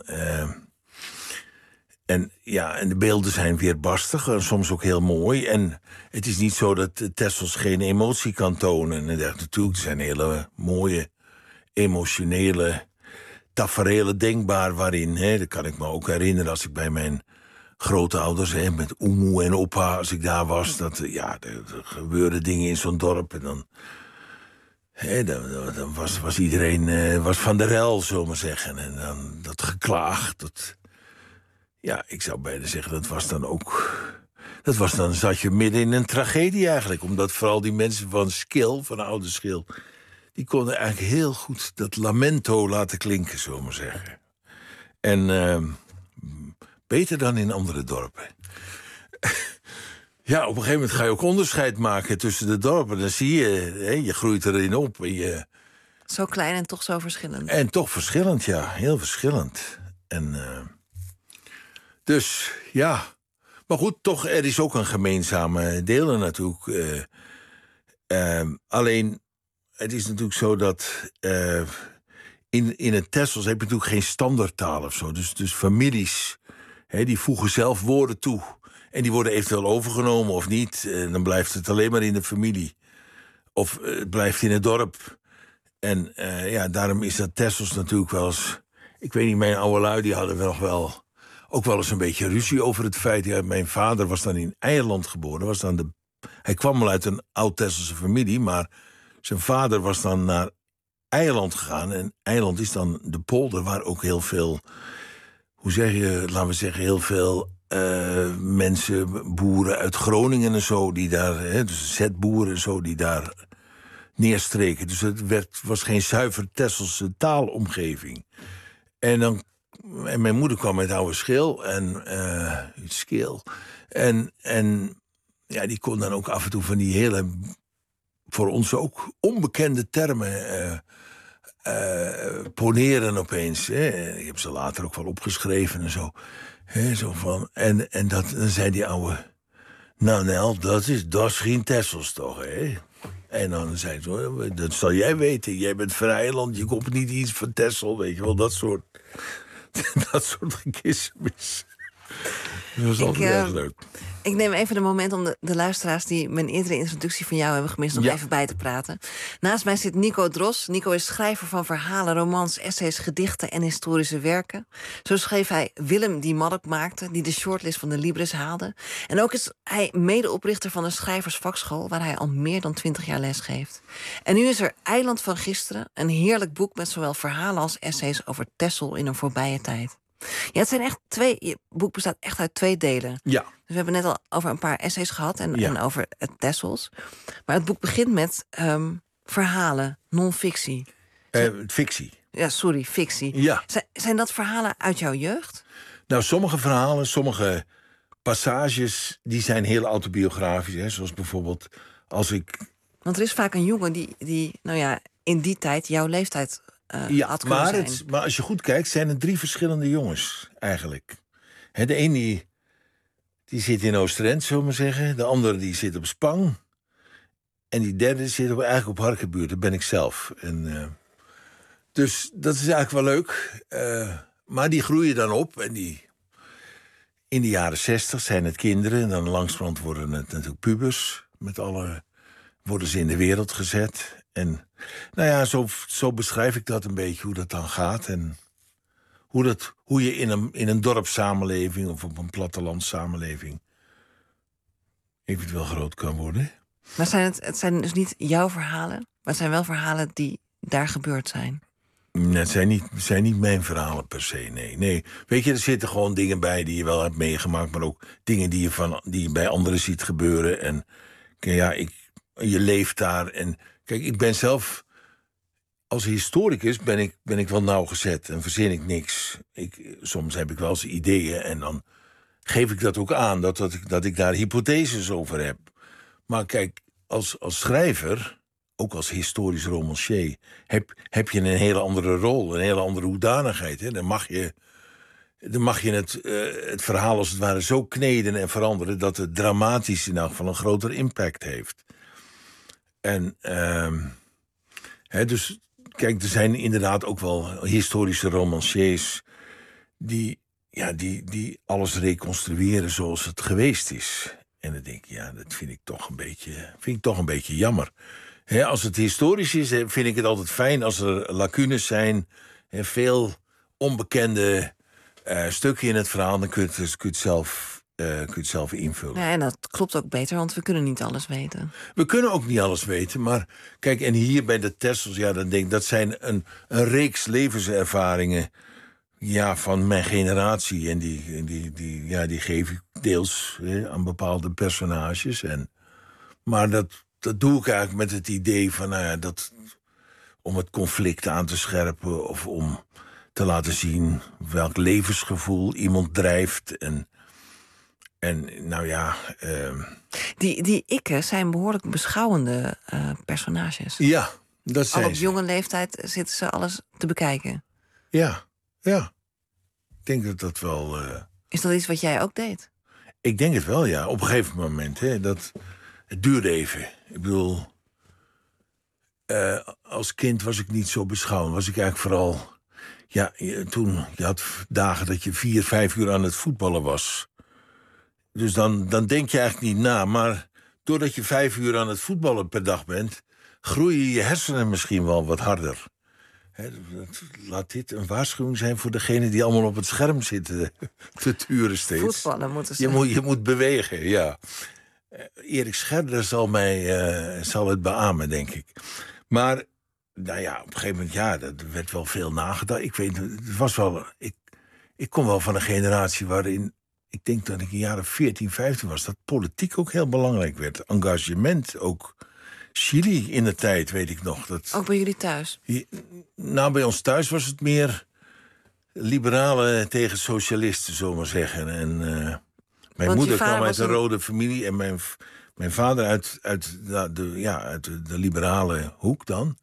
En de beelden zijn weerbarstig en soms ook heel mooi. En het is niet zo dat Texels geen emotie kan tonen. En natuurlijk, er zijn hele mooie, emotionele taferelen denkbaar waarin... dat kan ik me ook herinneren als ik bij mijn grootouders... met oemoe en opa, als ik daar was... er gebeurden dingen in zo'n dorp en dan... dan was iedereen was van de rel, zullen we maar zeggen. En dan dat geklaag, ik zou bijna zeggen, dan zat je midden in een tragedie eigenlijk. Omdat vooral die mensen van Schil, van oude Schil... die konden eigenlijk heel goed dat lamento laten klinken, zullen we maar zeggen. En beter dan in andere dorpen. Ja, op een gegeven moment ga je ook onderscheid maken tussen de dorpen. Dan zie je, je groeit erin op. Zo klein en toch zo verschillend. En toch verschillend, ja. Heel verschillend. En... Dus, ja. Maar goed, toch, er is ook een gemeenzame deel natuurlijk. Alleen, het is natuurlijk zo dat... in het Texels heb je natuurlijk geen standaardtaal of zo. Dus families, die voegen zelf woorden toe. En die worden eventueel overgenomen of niet. Dan blijft het alleen maar in de familie. Of het blijft in het dorp. En daarom is dat Texels natuurlijk wel eens... Ik weet niet, mijn oude lui die hadden wel... ook wel eens een beetje ruzie over het feit... Ja, mijn vader was dan in Eiland geboren. Hij kwam wel uit een oud-Tesselse familie... maar zijn vader was dan naar Eiland gegaan. En Eiland is dan de polder waar ook heel veel... hoe zeg je, laten we zeggen, heel veel mensen... boeren uit Groningen en zo, die daar... dus zetboeren en zo, die daar neerstreken. Dus het was geen zuiver Tesselse taalomgeving. En mijn moeder kwam uit oude Schil en die kon dan ook af en toe van die hele, voor ons ook onbekende termen poneren opeens. Ik heb ze later ook wel opgeschreven en zo. Zo van, en dan zei die oude, nou Nel, dat is geen Texels toch, hè? En dan zei ze, dat zal jij weten. Jij bent van Eiland, je komt niet iets van Texel, weet je wel, dat soort gekissemis. Dat was altijd erg leuk. Ik neem even een moment om de luisteraars... die mijn eerdere introductie van jou hebben gemist... nog even bij te praten. Naast mij zit Nico Dros. Nico is schrijver van verhalen, romans, essays, gedichten... en historische werken. Zo schreef hij Willem die Maddock maakte... die de shortlist van de Libris haalde. En ook is hij medeoprichter van de Schrijversvakschool... waar hij al meer dan 20 jaar les geeft. En nu is er Eiland van Gisteren. Een heerlijk boek met zowel verhalen als essays... over Texel in een voorbije tijd. Ja, het zijn echt je boek bestaat echt uit 2 delen. Ja. Dus we hebben net al over een paar essays gehad en over het Texels. Maar het boek begint met verhalen, non-fictie. Fictie. Ja, sorry, fictie. Ja. Zijn dat verhalen uit jouw jeugd? Nou, sommige verhalen, sommige passages die zijn heel autobiografisch. Hè? Zoals bijvoorbeeld als ik... Want er is vaak een jongen die nou ja, in die tijd jouw leeftijd had kunnen zijn. Maar als je goed kijkt, zijn er 3 verschillende jongens eigenlijk. De een die zit in Oosterend, zullen we maar zeggen. De andere die zit op Spang. En die derde zit eigenlijk op Harkenbuurt. Dat ben ik zelf. Dus dat is eigenlijk wel leuk. Maar die groeien dan op. En in de jaren 60 zijn het kinderen. En dan langzamerhand worden het natuurlijk pubers. Worden ze in de wereld gezet. En nou ja, zo beschrijf ik dat een beetje, hoe dat dan gaat. En hoe je in een dorpssamenleving of op een plattelandssamenleving eventueel groot kan worden. Maar het zijn dus niet jouw verhalen, maar het zijn wel verhalen die daar gebeurd zijn. Nee, het zijn niet mijn verhalen per se, nee. Weet je, er zitten gewoon dingen bij die je wel hebt meegemaakt, maar ook dingen die je bij anderen ziet gebeuren. En ja, je leeft daar. En kijk, ik ben zelf, als historicus ben ik wel nauwgezet en verzin ik niks. Soms heb ik wel eens ideeën en dan geef ik dat ook aan, dat ik daar hypotheses over heb. Maar kijk, als schrijver, ook als historisch romancier, heb je een hele andere rol, een hele andere hoedanigheid. Hè? Dan mag je het verhaal als het ware zo kneden en veranderen dat het dramatisch in elk geval een groter impact heeft. En dus kijk, er zijn inderdaad ook wel historische romanciers die alles reconstrueren zoals het geweest is. En dan denk ik, ja, dat vind ik toch een beetje jammer. Als het historisch is, vind ik het altijd fijn als er lacunes zijn. Veel onbekende stukken in het verhaal, dan kun je het zelf invullen. Ja, en dat klopt ook beter, want we kunnen niet alles weten. We kunnen ook niet alles weten, maar kijk, en hier bij de Tessels, ja, dan denk ik, dat zijn een reeks levenservaringen, ja, van mijn generatie. En die geef ik deels aan bepaalde personages. Maar dat doe ik eigenlijk met het idee van, nou ja, om het conflict aan te scherpen of om te laten zien welk levensgevoel iemand drijft. En nou ja... Die ikken zijn behoorlijk beschouwende personages. Ja, dat zijn al op jonge leeftijd zitten ze alles te bekijken. Ja. Ik denk dat wel... Is dat iets wat jij ook deed? Ik denk het wel, ja. Op een gegeven moment. Het duurde even. Ik bedoel... als kind was ik niet zo beschouwend. Was ik eigenlijk vooral... Ja, toen je had dagen dat je 4-5 uur aan het voetballen was. Dus dan denk je eigenlijk niet na. Maar doordat je 5 uur aan het voetballen per dag bent, groeien je hersenen misschien wel wat harder. Laat dit een waarschuwing zijn voor degenen die allemaal op het scherm zitten te turen steeds. Voetballen moeten ze. Je moet bewegen, ja. Erik Scherder zal het beamen, denk ik. Maar nou ja, op een gegeven moment, ja, er werd wel veel nagedacht. Ik weet, het was wel... Ik kom wel van een generatie waarin... Ik denk dat ik in jaren 14, 15 was, dat politiek ook heel belangrijk werd. Engagement, ook Chili in de tijd, weet ik nog. Ook bij jullie thuis? Nou, bij ons thuis was het meer liberalen tegen socialisten, zullen we maar zeggen. En mijn moeder kwam uit een rode familie en mijn vader uit de liberale hoek dan.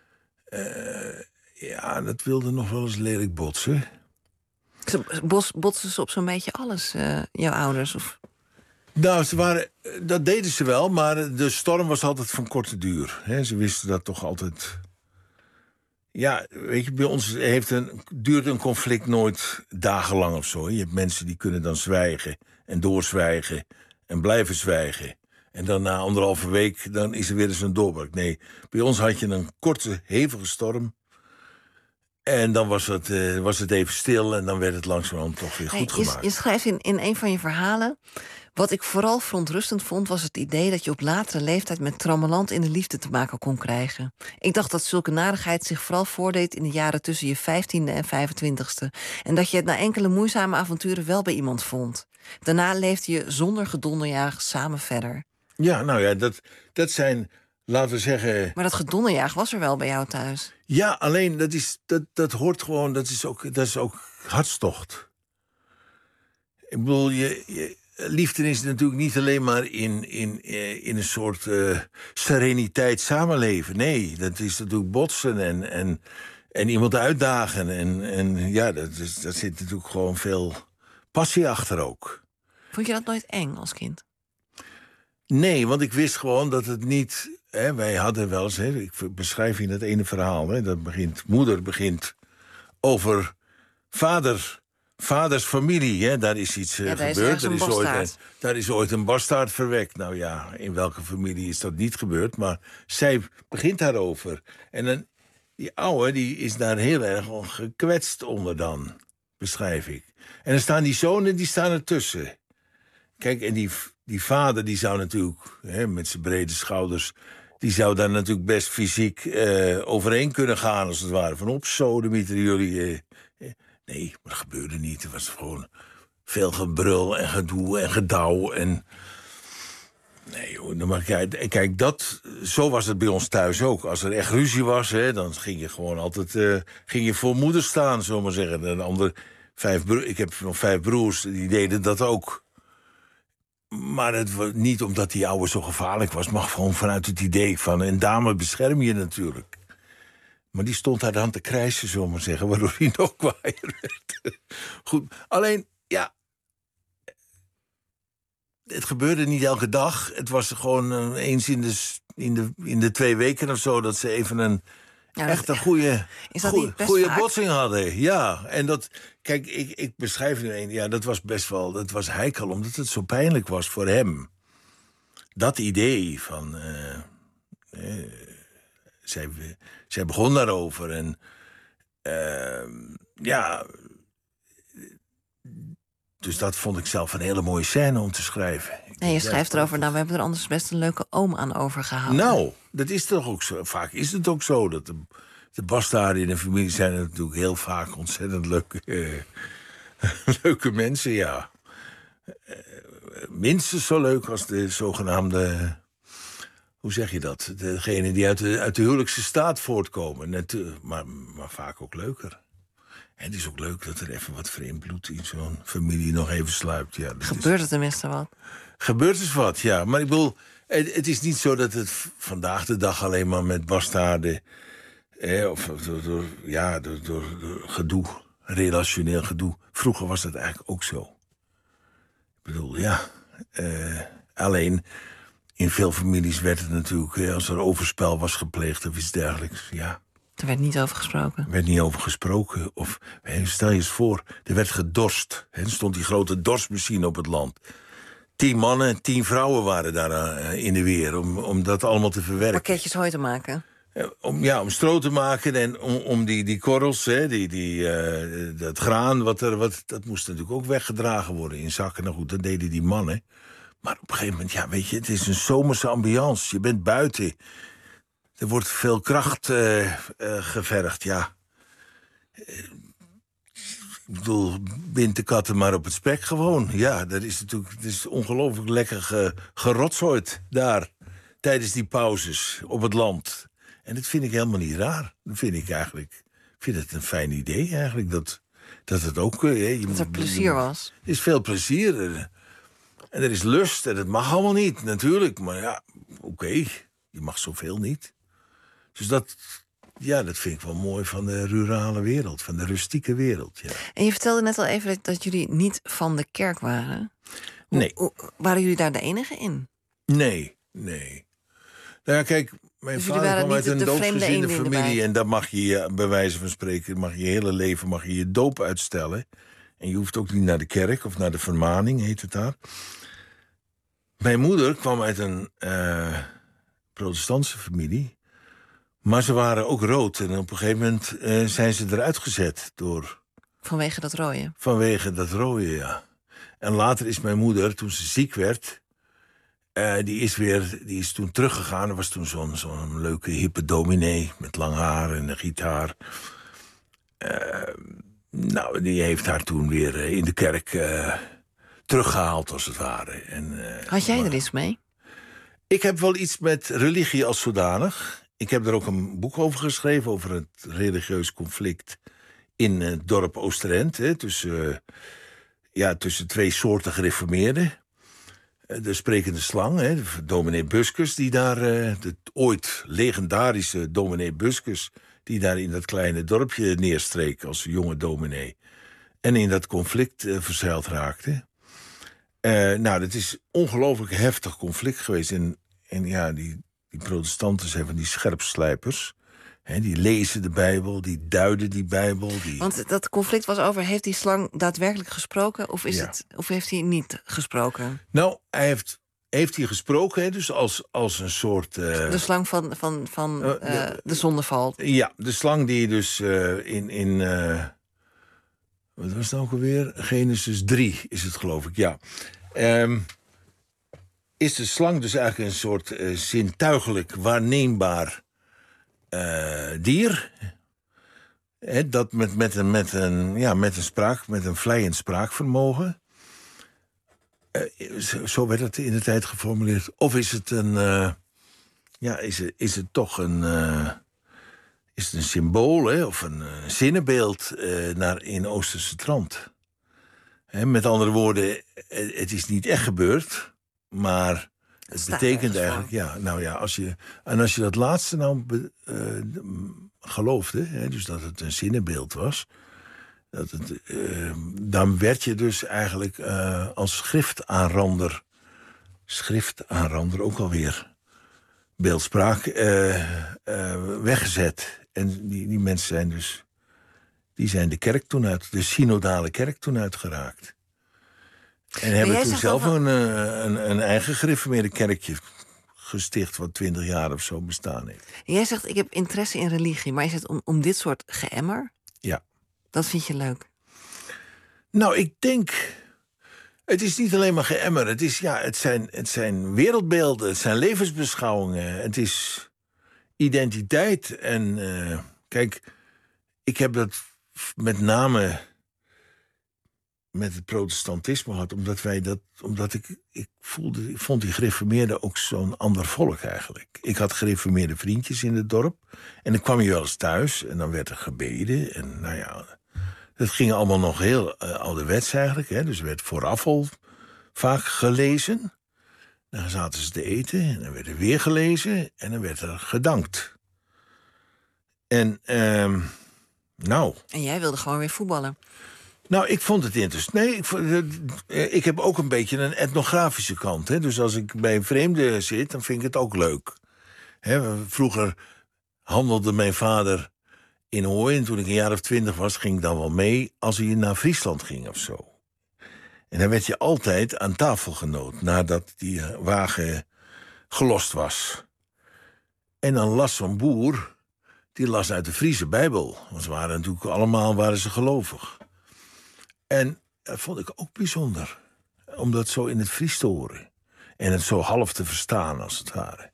Ja, dat wilde nog wel eens lelijk botsen. Botsen ze op zo'n beetje alles, jouw ouders? Of? Nou, dat deden ze wel, maar de storm was altijd van korte duur. Ze wisten dat toch altijd... Ja, weet je, bij ons duurt een conflict nooit dagenlang of zo. Je hebt mensen die kunnen dan zwijgen en doorzwijgen en blijven zwijgen. En dan na 1,5 week, dan is er weer eens een doorbraak. Nee, bij ons had je een korte, hevige storm. En dan was het even stil en dan werd het langzamerhand toch weer goed gemaakt. Je schrijft in een van je verhalen... Wat ik vooral verontrustend vond, was het idee dat je op latere leeftijd met trammeland in de liefde te maken kon krijgen. Ik dacht dat zulke narigheid zich vooral voordeed in de jaren tussen je 15e en 25e. En dat je het na enkele moeizame avonturen wel bij iemand vond. Daarna leefde je zonder gedonderjaag samen verder. Ja, nou ja, dat zijn, laten we zeggen... Maar dat gedonderjaag was er wel bij jou thuis. Ja, alleen dat hoort gewoon, dat is ook hartstocht. Ik bedoel, liefde is natuurlijk niet alleen maar in een soort sereniteit samenleven. Nee, dat is natuurlijk botsen en iemand uitdagen. En ja, daar zit natuurlijk gewoon veel passie achter ook. Vond je dat nooit eng als kind? Nee, want ik wist gewoon dat het niet... wij hadden wel eens... ik beschrijf in dat ene verhaal... moeder begint over vaders familie. Daar is iets gebeurd. Daar is ooit een bastaard verwekt. Nou ja, in welke familie is dat niet gebeurd? Maar zij begint daarover. En dan, die oude die is daar heel erg gekwetst onder dan, beschrijf ik. En dan staan die zonen, die staan ertussen. Kijk, en die vader die zou natuurlijk, met zijn brede schouders... die zou daar natuurlijk best fysiek overheen kunnen gaan, als het ware. Van op, sodemieter, jullie... Nee, maar dat gebeurde niet. Er was gewoon veel gebrul en gedoe en gedouw. En... Nee, joh, kijk, zo was het bij ons thuis ook. Als er echt ruzie was, dan ging je gewoon altijd voor moeder staan, zullen we maar zeggen. En de ik heb nog 5 broers, die deden dat ook. Maar het was niet omdat die oude zo gevaarlijk was, maar gewoon vanuit het idee van... een dame bescherm je natuurlijk. Maar die stond daar dan te krijsen, zullen we maar zeggen... waardoor hij nog kwaaier werd. Goed, alleen, ja... het gebeurde niet elke dag. Het was gewoon eens in de 2 weken of zo... dat ze even een goede botsing hadden. Ja, en dat... Kijk, ik beschrijf nu een... Ja, dat was best wel... Dat was heikel, omdat het zo pijnlijk was voor hem. Dat idee van... Zij begon daarover en dus dat vond ik zelf een hele mooie scène om te schrijven. Nee, je schrijft erover, we hebben er anders best een leuke oom aan overgehouden. Nou, dat is toch ook zo. Vaak is het ook zo dat de bastaarden in een familie zijn natuurlijk heel vaak ontzettend leuke mensen, ja. Minstens zo leuk als de zogenaamde... Hoe zeg je dat? Degene die uit de huwelijkse staat voortkomen. Maar vaak ook leuker. En het is ook leuk dat er even wat vreemd bloed in zo'n familie nog even sluipt. Ja, gebeurt er tenminste wat? Gebeurt dus wat, ja. Maar ik bedoel, het is niet zo dat het vandaag de dag alleen maar met bastaarden... of door gedoe, relationeel gedoe. Vroeger was dat eigenlijk ook zo. Ik bedoel, ja. Alleen... In veel families werd het natuurlijk, als er overspel was gepleegd of iets dergelijks, ja. Er werd niet over gesproken. Er werd niet over gesproken. Of, stel je eens voor, er werd gedorst. Er stond die grote dorstmachine op het land. 10 mannen, 10 vrouwen waren daar in de weer om dat allemaal te verwerken. Pakketjes hooi te maken. Om stro te maken en om die korrels, dat graan, dat moest natuurlijk ook weggedragen worden in zakken. Nou goed, dat deden die mannen. Maar op een gegeven moment, ja, weet je, het is een zomerse ambiance. Je bent buiten. Er wordt veel kracht gevergd, ja. Ik bedoel, bind de katten maar op het spek gewoon. Ja, dat is natuurlijk, het is ongelooflijk lekker gerotzooid daar. Tijdens die pauzes op het land. En dat vind ik helemaal niet raar. Dat vind ik eigenlijk. Ik vind het een fijn idee eigenlijk. Dat het ook... dat er plezier was. Er is veel plezier. En er is lust en het mag allemaal niet, natuurlijk. Maar ja, oké, je mag zoveel niet. Dus dat vind ik wel mooi van de rurale wereld, van de rustieke wereld. Ja. En je vertelde net al even dat jullie niet van de kerk waren. Nee. Waren jullie daar de enige in? Nee. Nou ja, kijk, mijn vader kwam uit een doopsgezinde familie... en daar mag je, bij wijze van spreken, je hele leven je doop uitstellen... En je hoeft ook niet naar de kerk of naar de vermaning, heet het daar. Mijn moeder kwam uit een protestantse familie. Maar ze waren ook rood. En op een gegeven moment zijn ze eruit gezet door... Vanwege dat rooien? Vanwege dat rooien, ja. En later is mijn moeder, toen ze ziek werd... die is toen teruggegaan. Er was toen zo'n leuke hippe dominee met lang haar en een gitaar... Nou, die heeft haar toen weer in de kerk teruggehaald, als het ware. Had jij er iets mee? Ik heb wel iets met religie als zodanig. Ik heb er ook een boek over geschreven... over het religieus conflict in het dorp Oosterend... tussen 2 soorten gereformeerden. de sprekende slang, hè, dominee Buscus, die daar, de ooit legendarische dominee Buscus, die daar in dat kleine dorpje neerstreek als jonge dominee. En in dat conflict verzeild raakte. Dat is een ongelooflijk heftig conflict geweest. En ja, die protestanten zijn van die scherpslijpers. Hè, die lezen de Bijbel, die duiden die Bijbel. Want dat conflict was over, heeft die slang daadwerkelijk gesproken? Of heeft hij niet gesproken? Nou, heeft hij gesproken, hè, dus als een soort... de slang van de zondeval. Ja, de slang die dus wat was het nou ook alweer? Genesis 3 is het, geloof ik, ja. Is de slang dus eigenlijk een soort zintuigelijk waarneembaar dier? Dat met een vleiend spraakvermogen. Zo werd het in de tijd geformuleerd. Of is het is het toch een symbool, hè, of een zinnebeeld in Oosterse trant? Met andere woorden, het is niet echt gebeurd, maar het betekent eigenlijk... als je dat laatste nou geloofde, hè, dus dat het een zinnebeeld was... dan werd je dus eigenlijk als schriftaanrander ook alweer beeldspraak weggezet. En die mensen zijn de kerk toen de synodale kerk toen uitgeraakt. En hebben toen zelf een eigen gereformeerde kerkje gesticht, wat 20 jaar of zo bestaan heeft. En jij zegt, ik heb interesse in religie, maar is het om dit soort geëmmer? Ja. Dat vind je leuk? Nou, ik denk... Het is niet alleen maar geëmmer. Het zijn wereldbeelden, het zijn levensbeschouwingen. Het is identiteit. En kijk, ik heb dat met name met het protestantisme gehad, omdat ik vond die gereformeerden ook zo'n ander volk eigenlijk. Ik had gereformeerde vriendjes in het dorp. En dan kwam je wel eens thuis en dan werd er gebeden. En nou ja, het ging allemaal nog heel ouderwets eigenlijk. Hè. Dus er werd vooraf al vaak gelezen. Dan zaten ze te eten en dan werd er weer gelezen. En dan werd er gedankt. En En jij wilde gewoon weer voetballen? Nou, ik vond het interessant. Nee, ik heb ook een beetje een etnografische kant. Hè. Dus als ik bij een vreemde zit, dan vind ik het ook leuk. Vroeger handelde mijn vader in Hooi. En toen ik een jaar of 20 was, ging ik dan wel mee als hij naar Friesland ging of zo. En dan werd je altijd aan tafel genood nadat die wagen gelost was. En dan las zo'n boer, die las uit de Friese Bijbel. Want ze waren natuurlijk allemaal gelovig. En dat vond ik ook bijzonder. Om dat zo in het Fries te horen. En het zo half te verstaan, als het ware.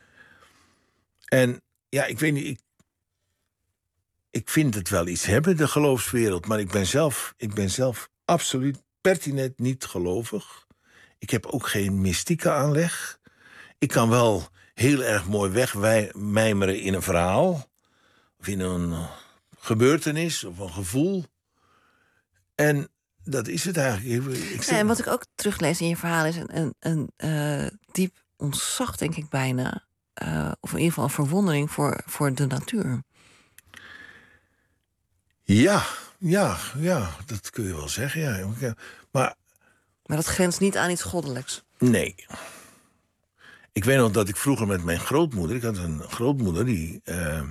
En ja, ik weet niet... Ik vind het wel iets hebben, de geloofswereld. Maar ik ben zelf absoluut pertinent niet gelovig. Ik heb ook geen mystieke aanleg. Ik kan wel heel erg mooi wegmijmeren in een verhaal. Of in een gebeurtenis of een gevoel. En dat is het eigenlijk. En wat ik ook teruglees in je verhaal is een diep ontzag, denk ik bijna. Of in ieder geval een verwondering voor de natuur. Ja, dat kun je wel zeggen. Ja. Maar dat grenst niet aan iets goddelijks. Nee. Ik weet nog dat ik vroeger met mijn grootmoeder... Ik had een grootmoeder die...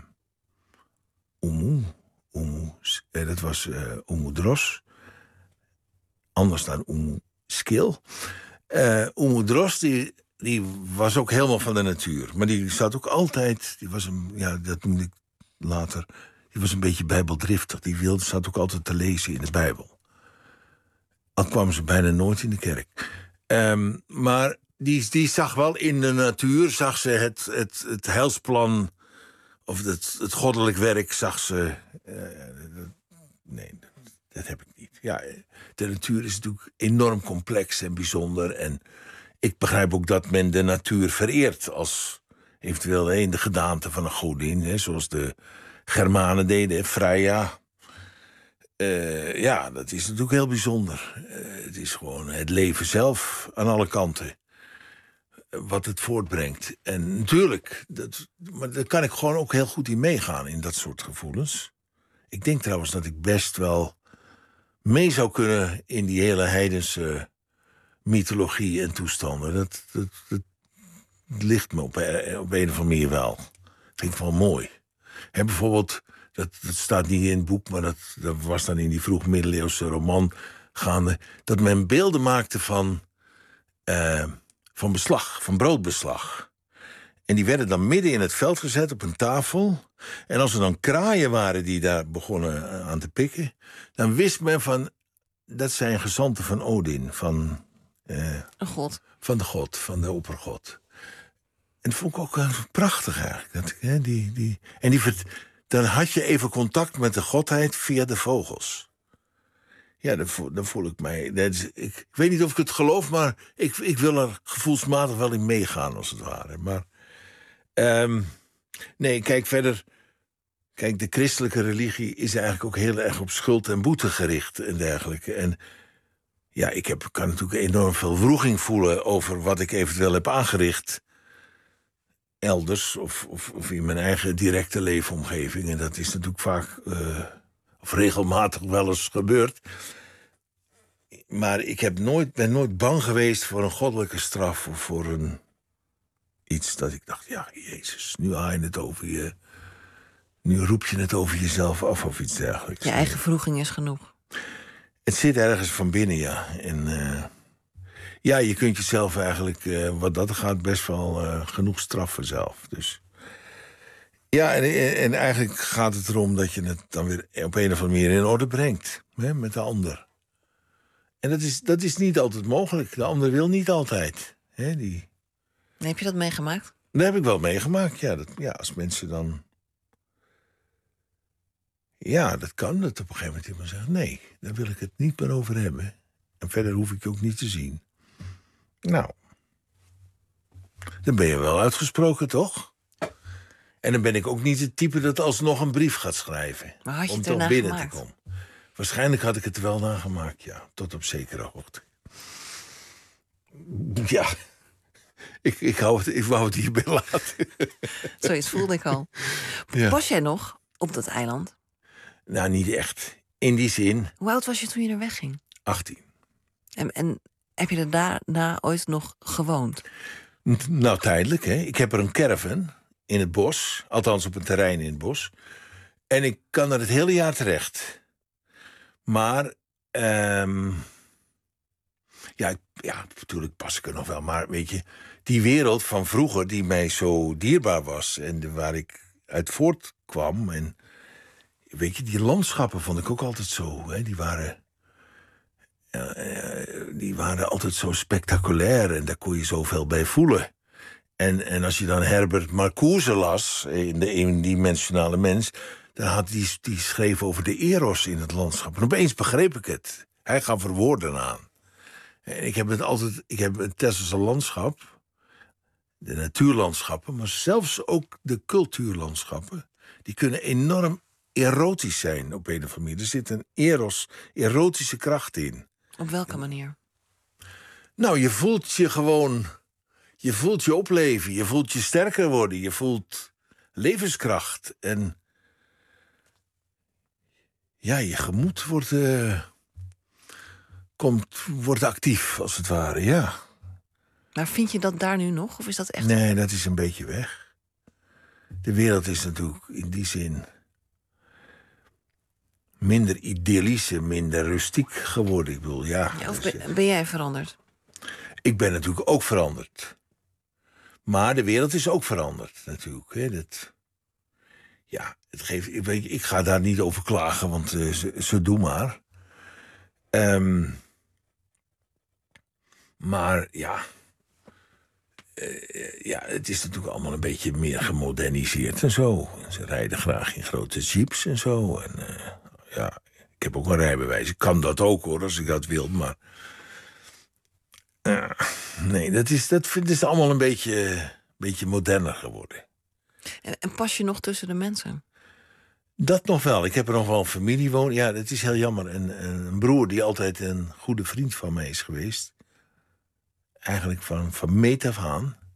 dat was Oemoe Dros. Anders dan Oemoe Skil. Oemoe Dros, die was ook helemaal van de natuur. Maar die zat ook altijd... dat noemde ik later... Die was een beetje bijbeldriftig. Die zat ook altijd te lezen in de Bijbel. Al kwam ze bijna nooit in de kerk. Maar die zag wel in de natuur... zag ze het heilsplan... of het goddelijk werk zag ze... nee, dat heb ik niet. Ja, de natuur is natuurlijk enorm complex en bijzonder. En ik begrijp ook dat men de natuur vereert... als eventueel in de gedaante van een godin. Hè, zoals de Germanen deden, Freya. Dat is natuurlijk heel bijzonder. Het is gewoon het leven zelf aan alle kanten. wat het voortbrengt. En natuurlijk, maar daar kan ik gewoon ook heel goed in meegaan, in dat soort gevoelens. Ik denk trouwens dat ik best wel mee zou kunnen in die hele heidense mythologie en toestanden. Dat ligt me op een of andere manier wel. Dat vind ik wel mooi. En bijvoorbeeld, dat staat niet in het boek, maar dat was dan in die vroeg middeleeuwse roman gaande, dat men beelden maakte van beslag, van broodbeslag. En die werden dan midden in het veld gezet op een tafel. En als er dan kraaien waren die daar begonnen aan te pikken, dan wist men van, dat zijn gezanten van Odin, van een god. Van de god, van de oppergod. En dat vond ik ook prachtig eigenlijk. Dan had je even contact met de godheid via de vogels. Ja, dan voel ik mij. Ik weet niet of ik het geloof, maar ik wil er gevoelsmatig wel in meegaan, als het ware. Maar nee, kijk verder. Kijk, de christelijke religie is eigenlijk ook heel erg op schuld en boete gericht en dergelijke. En ja, ik kan natuurlijk enorm veel wroeging voelen over wat ik eventueel heb aangericht elders of in mijn eigen directe leefomgeving. En dat is natuurlijk vaak of regelmatig wel eens gebeurd. Maar ik ben nooit bang geweest voor een goddelijke straf of voor iets dat ik dacht, ja, Jezus, nu haal je het over je. Nu roep je het over jezelf af of iets dergelijks. Je eigen wroeging is genoeg. Het zit ergens van binnen, ja. En ja, je kunt jezelf eigenlijk, wat dat gaat, best wel genoeg straffen zelf. Dus ja, en eigenlijk gaat het erom dat je het dan weer op een of andere manier in orde brengt. Hè, met de ander. En dat is niet altijd mogelijk. De ander wil niet altijd. Hè, Heb je dat meegemaakt? Dat heb ik wel meegemaakt, ja. Als mensen dan. Ja, dat kan. Dat op een gegeven moment iemand zegt, nee, daar wil ik het niet meer over hebben. En verder hoef ik je ook niet te zien. Nou, dan ben je wel uitgesproken, toch? En dan ben ik ook niet het type dat alsnog een brief gaat schrijven. Maar had je om het toch erna binnen gemaakt? te komen. Waarschijnlijk had ik het er wel na gemaakt, ja. Tot op zekere hoogte. Ja, ik wou het hierbij laten. Zoiets voelde ik al. Ja. Was jij nog op dat eiland? Nou, niet echt. In die zin, Hoe oud was je toen je er wegging? 18. En heb je er daarna ooit nog gewoond? Nou, tijdelijk, hè. Ik heb er een caravan in het bos. Althans, op een terrein in het bos. En ik kan er het hele jaar terecht. Maar, ja, natuurlijk pas ik er nog wel. Maar weet je, die wereld van vroeger die mij zo dierbaar was en waar ik uit voortkwam. En weet je, die landschappen vond ik ook altijd zo. Hè, die waren altijd zo spectaculair en daar kon je zoveel bij voelen. En als je dan Herbert Marcuse las, in de eendimensionale mens, dan had die schreef over de eros in het landschap. En opeens begreep ik het. Hij gaf er woorden aan. En ik heb het Texelse landschap, de natuurlandschappen, maar zelfs ook de cultuurlandschappen, die kunnen enorm erotisch zijn op een of andere manier. Er zit een erotische kracht in. Op welke manier? Nou, je voelt je gewoon. Je voelt je opleven. Je voelt je sterker worden. Je voelt levenskracht. En ja, je gemoed wordt actief, als het ware, ja. Maar vind je dat daar nu nog? Of is dat echt... Nee, dat is een beetje weg. De wereld is natuurlijk in die zin minder idyllisch en minder rustiek geworden. Ik bedoel, ja. Ja, of ben jij veranderd? Ik ben natuurlijk ook veranderd. Maar de wereld is ook veranderd, natuurlijk. Hè. Ik ga daar niet over klagen, want ze doen maar. Maar ja, het is natuurlijk allemaal een beetje meer gemoderniseerd en zo. Ze rijden graag in grote jeeps en zo. En ja, ik heb ook een rijbewijs. Ik kan dat ook, hoor, als ik dat wil, maar nee, dat is allemaal een beetje moderner geworden. En pas je nog tussen de mensen? Dat nog wel. Ik heb er nog wel een familie wonen. Ja, dat is heel jammer. Een broer die altijd een goede vriend van mij is geweest. Eigenlijk van meet af aan.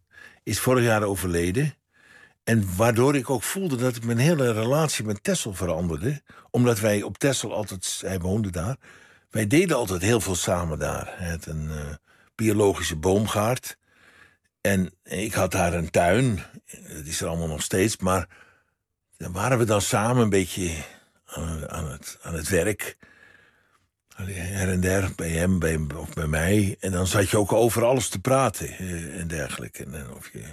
is vorig jaar overleden. En waardoor ik ook voelde dat mijn hele relatie met Texel veranderde. Omdat wij op Texel altijd, hij woonde daar. Wij deden altijd heel veel samen daar. Hij had een biologische boomgaard. En ik had daar een tuin. Dat is er allemaal nog steeds. Maar dan waren we dan samen een beetje aan het werk. Her en der, bij hem of bij mij. En dan zat je ook over alles te praten en dergelijke. En of je...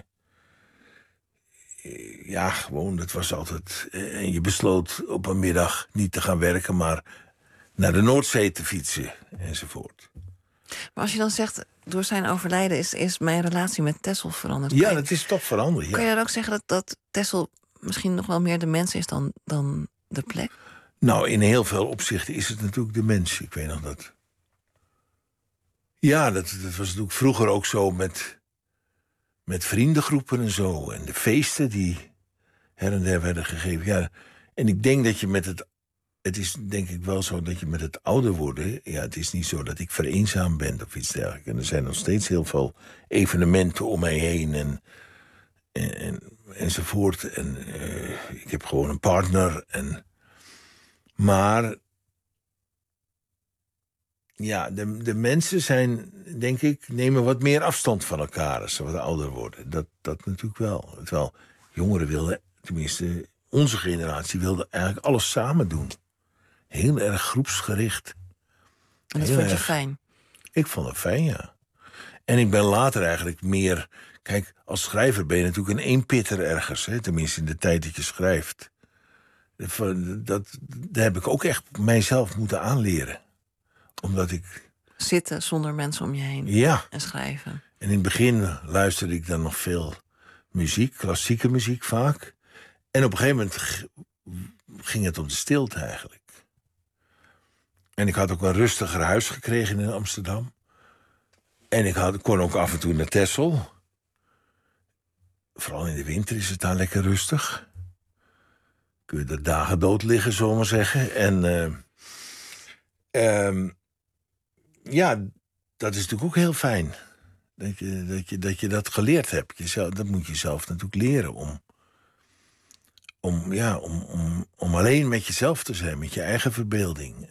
Ja, gewoon, dat was altijd... En je besloot op een middag niet te gaan werken, maar naar de Noordzee te fietsen, enzovoort. Maar als je dan zegt, door zijn overlijden is mijn relatie met Texel veranderd. Ja, dat is toch veranderd, ja. Kan je dan ook zeggen dat Texel misschien nog wel meer de mens is dan de plek? Nou, in heel veel opzichten is het natuurlijk de mens. Ik weet nog dat... Ja, dat was natuurlijk vroeger ook zo met vriendengroepen en zo. En de feesten die her en der werden gegeven. Ja, en ik denk dat je met het is denk ik wel zo dat je met het ouder worden... Ja, het is niet zo dat ik vereenzaamd ben of iets dergelijks. En er zijn nog steeds heel veel evenementen om mij heen enzovoort. En ik heb gewoon een partner. Maar ja, de mensen zijn, denk ik, nemen wat meer afstand van elkaar als ze wat ouder worden. Dat natuurlijk wel. Terwijl jongeren wilden, tenminste onze generatie, wilde eigenlijk alles samen doen. Heel erg groepsgericht. En dat vond je fijn? Ik vond het fijn, ja. En ik ben later eigenlijk meer... Kijk, als schrijver ben je natuurlijk een eenpitter ergens. Hè? Tenminste in de tijd dat je schrijft. Daar heb ik ook echt mijzelf moeten aanleren. Omdat ik... Zitten zonder mensen om je heen. Ja. En schrijven. En in het begin luisterde ik dan nog veel muziek. Klassieke muziek vaak. En op een gegeven moment ging het om de stilte eigenlijk. En ik had ook een rustiger huis gekregen in Amsterdam. En ik kon ook af en toe naar Texel. Vooral in de winter is het daar lekker rustig. Kun je er dagen dood liggen, zullen we maar zeggen. En ja, dat is natuurlijk ook heel fijn. Dat je dat geleerd hebt. Dat moet je zelf natuurlijk leren. Om alleen met jezelf te zijn. Met je eigen verbeelding.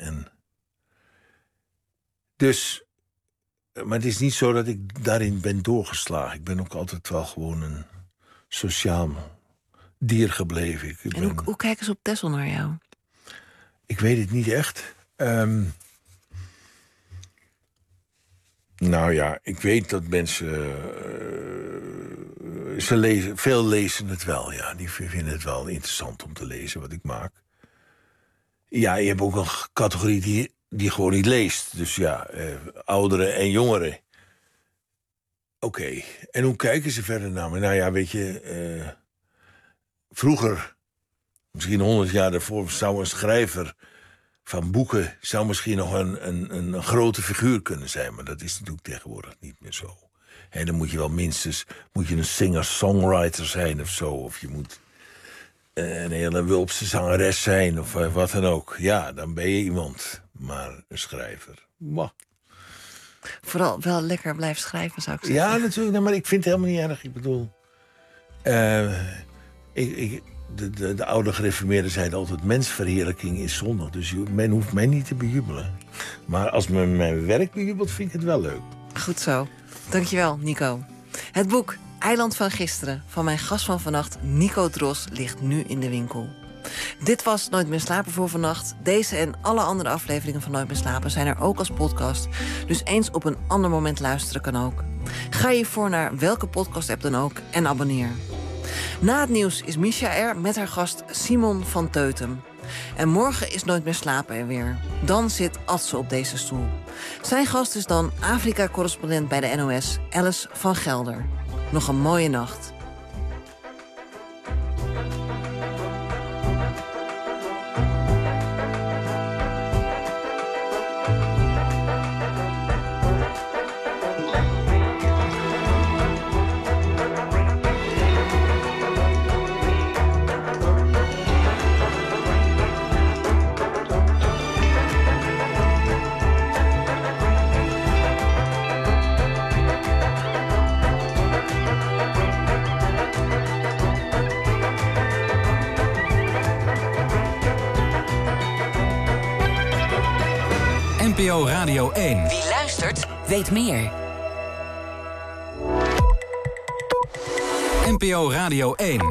Dus... Maar het is niet zo dat ik daarin ben doorgeslagen. Ik ben ook altijd wel gewoon een sociaal dier gebleven. Hoe kijken ze op Texel naar jou? Ik weet het niet echt. Nou ja, ik weet dat mensen... veel lezen het wel, ja. Die vinden het wel interessant om te lezen wat ik maak. Ja, je hebt ook een categorie die gewoon niet leest. Dus ja, ouderen en jongeren. Oké. En hoe kijken ze verder naar me? Nou ja, weet je... vroeger, misschien 100 jaar daarvoor... zou een schrijver van boeken... zou misschien nog een grote figuur kunnen zijn. Maar dat is natuurlijk tegenwoordig niet meer zo. En dan moet je wel minstens... moet je een singer-songwriter zijn of zo. Of je moet... een hele wulpse zangeres zijn of wat dan ook. Ja, dan ben je iemand. Maar een schrijver. Mwah. Vooral wel lekker blijven schrijven, zou ik zeggen. Ja, natuurlijk. Maar ik vind het helemaal niet erg. Ik bedoel... de oude gereformeerden zeiden altijd... mensverheerlijking is zondig. Dus men hoeft mij niet te bejubelen. Maar als men mijn werk bejubelt, vind ik het wel leuk. Goed zo. Dankjewel, Nico. Het boek Eiland van Gisteren van mijn gast van vannacht, Nico Drost, ligt nu in de winkel. Dit was Nooit meer slapen voor vannacht. Deze en alle andere afleveringen van Nooit meer slapen zijn er ook als podcast. Dus eens op een ander moment luisteren kan ook. Ga je voor naar welke podcast-app dan ook en abonneer. Na het nieuws is Misha er met haar gast Simon van Teutem. En morgen is Nooit meer slapen er weer. Dan zit Adse op deze stoel. Zijn gast is dan Afrika-correspondent bij de NOS, Alice van Gelder. Nog een mooie nacht. NPO Radio 1. Wie luistert, weet meer. NPO Radio 1.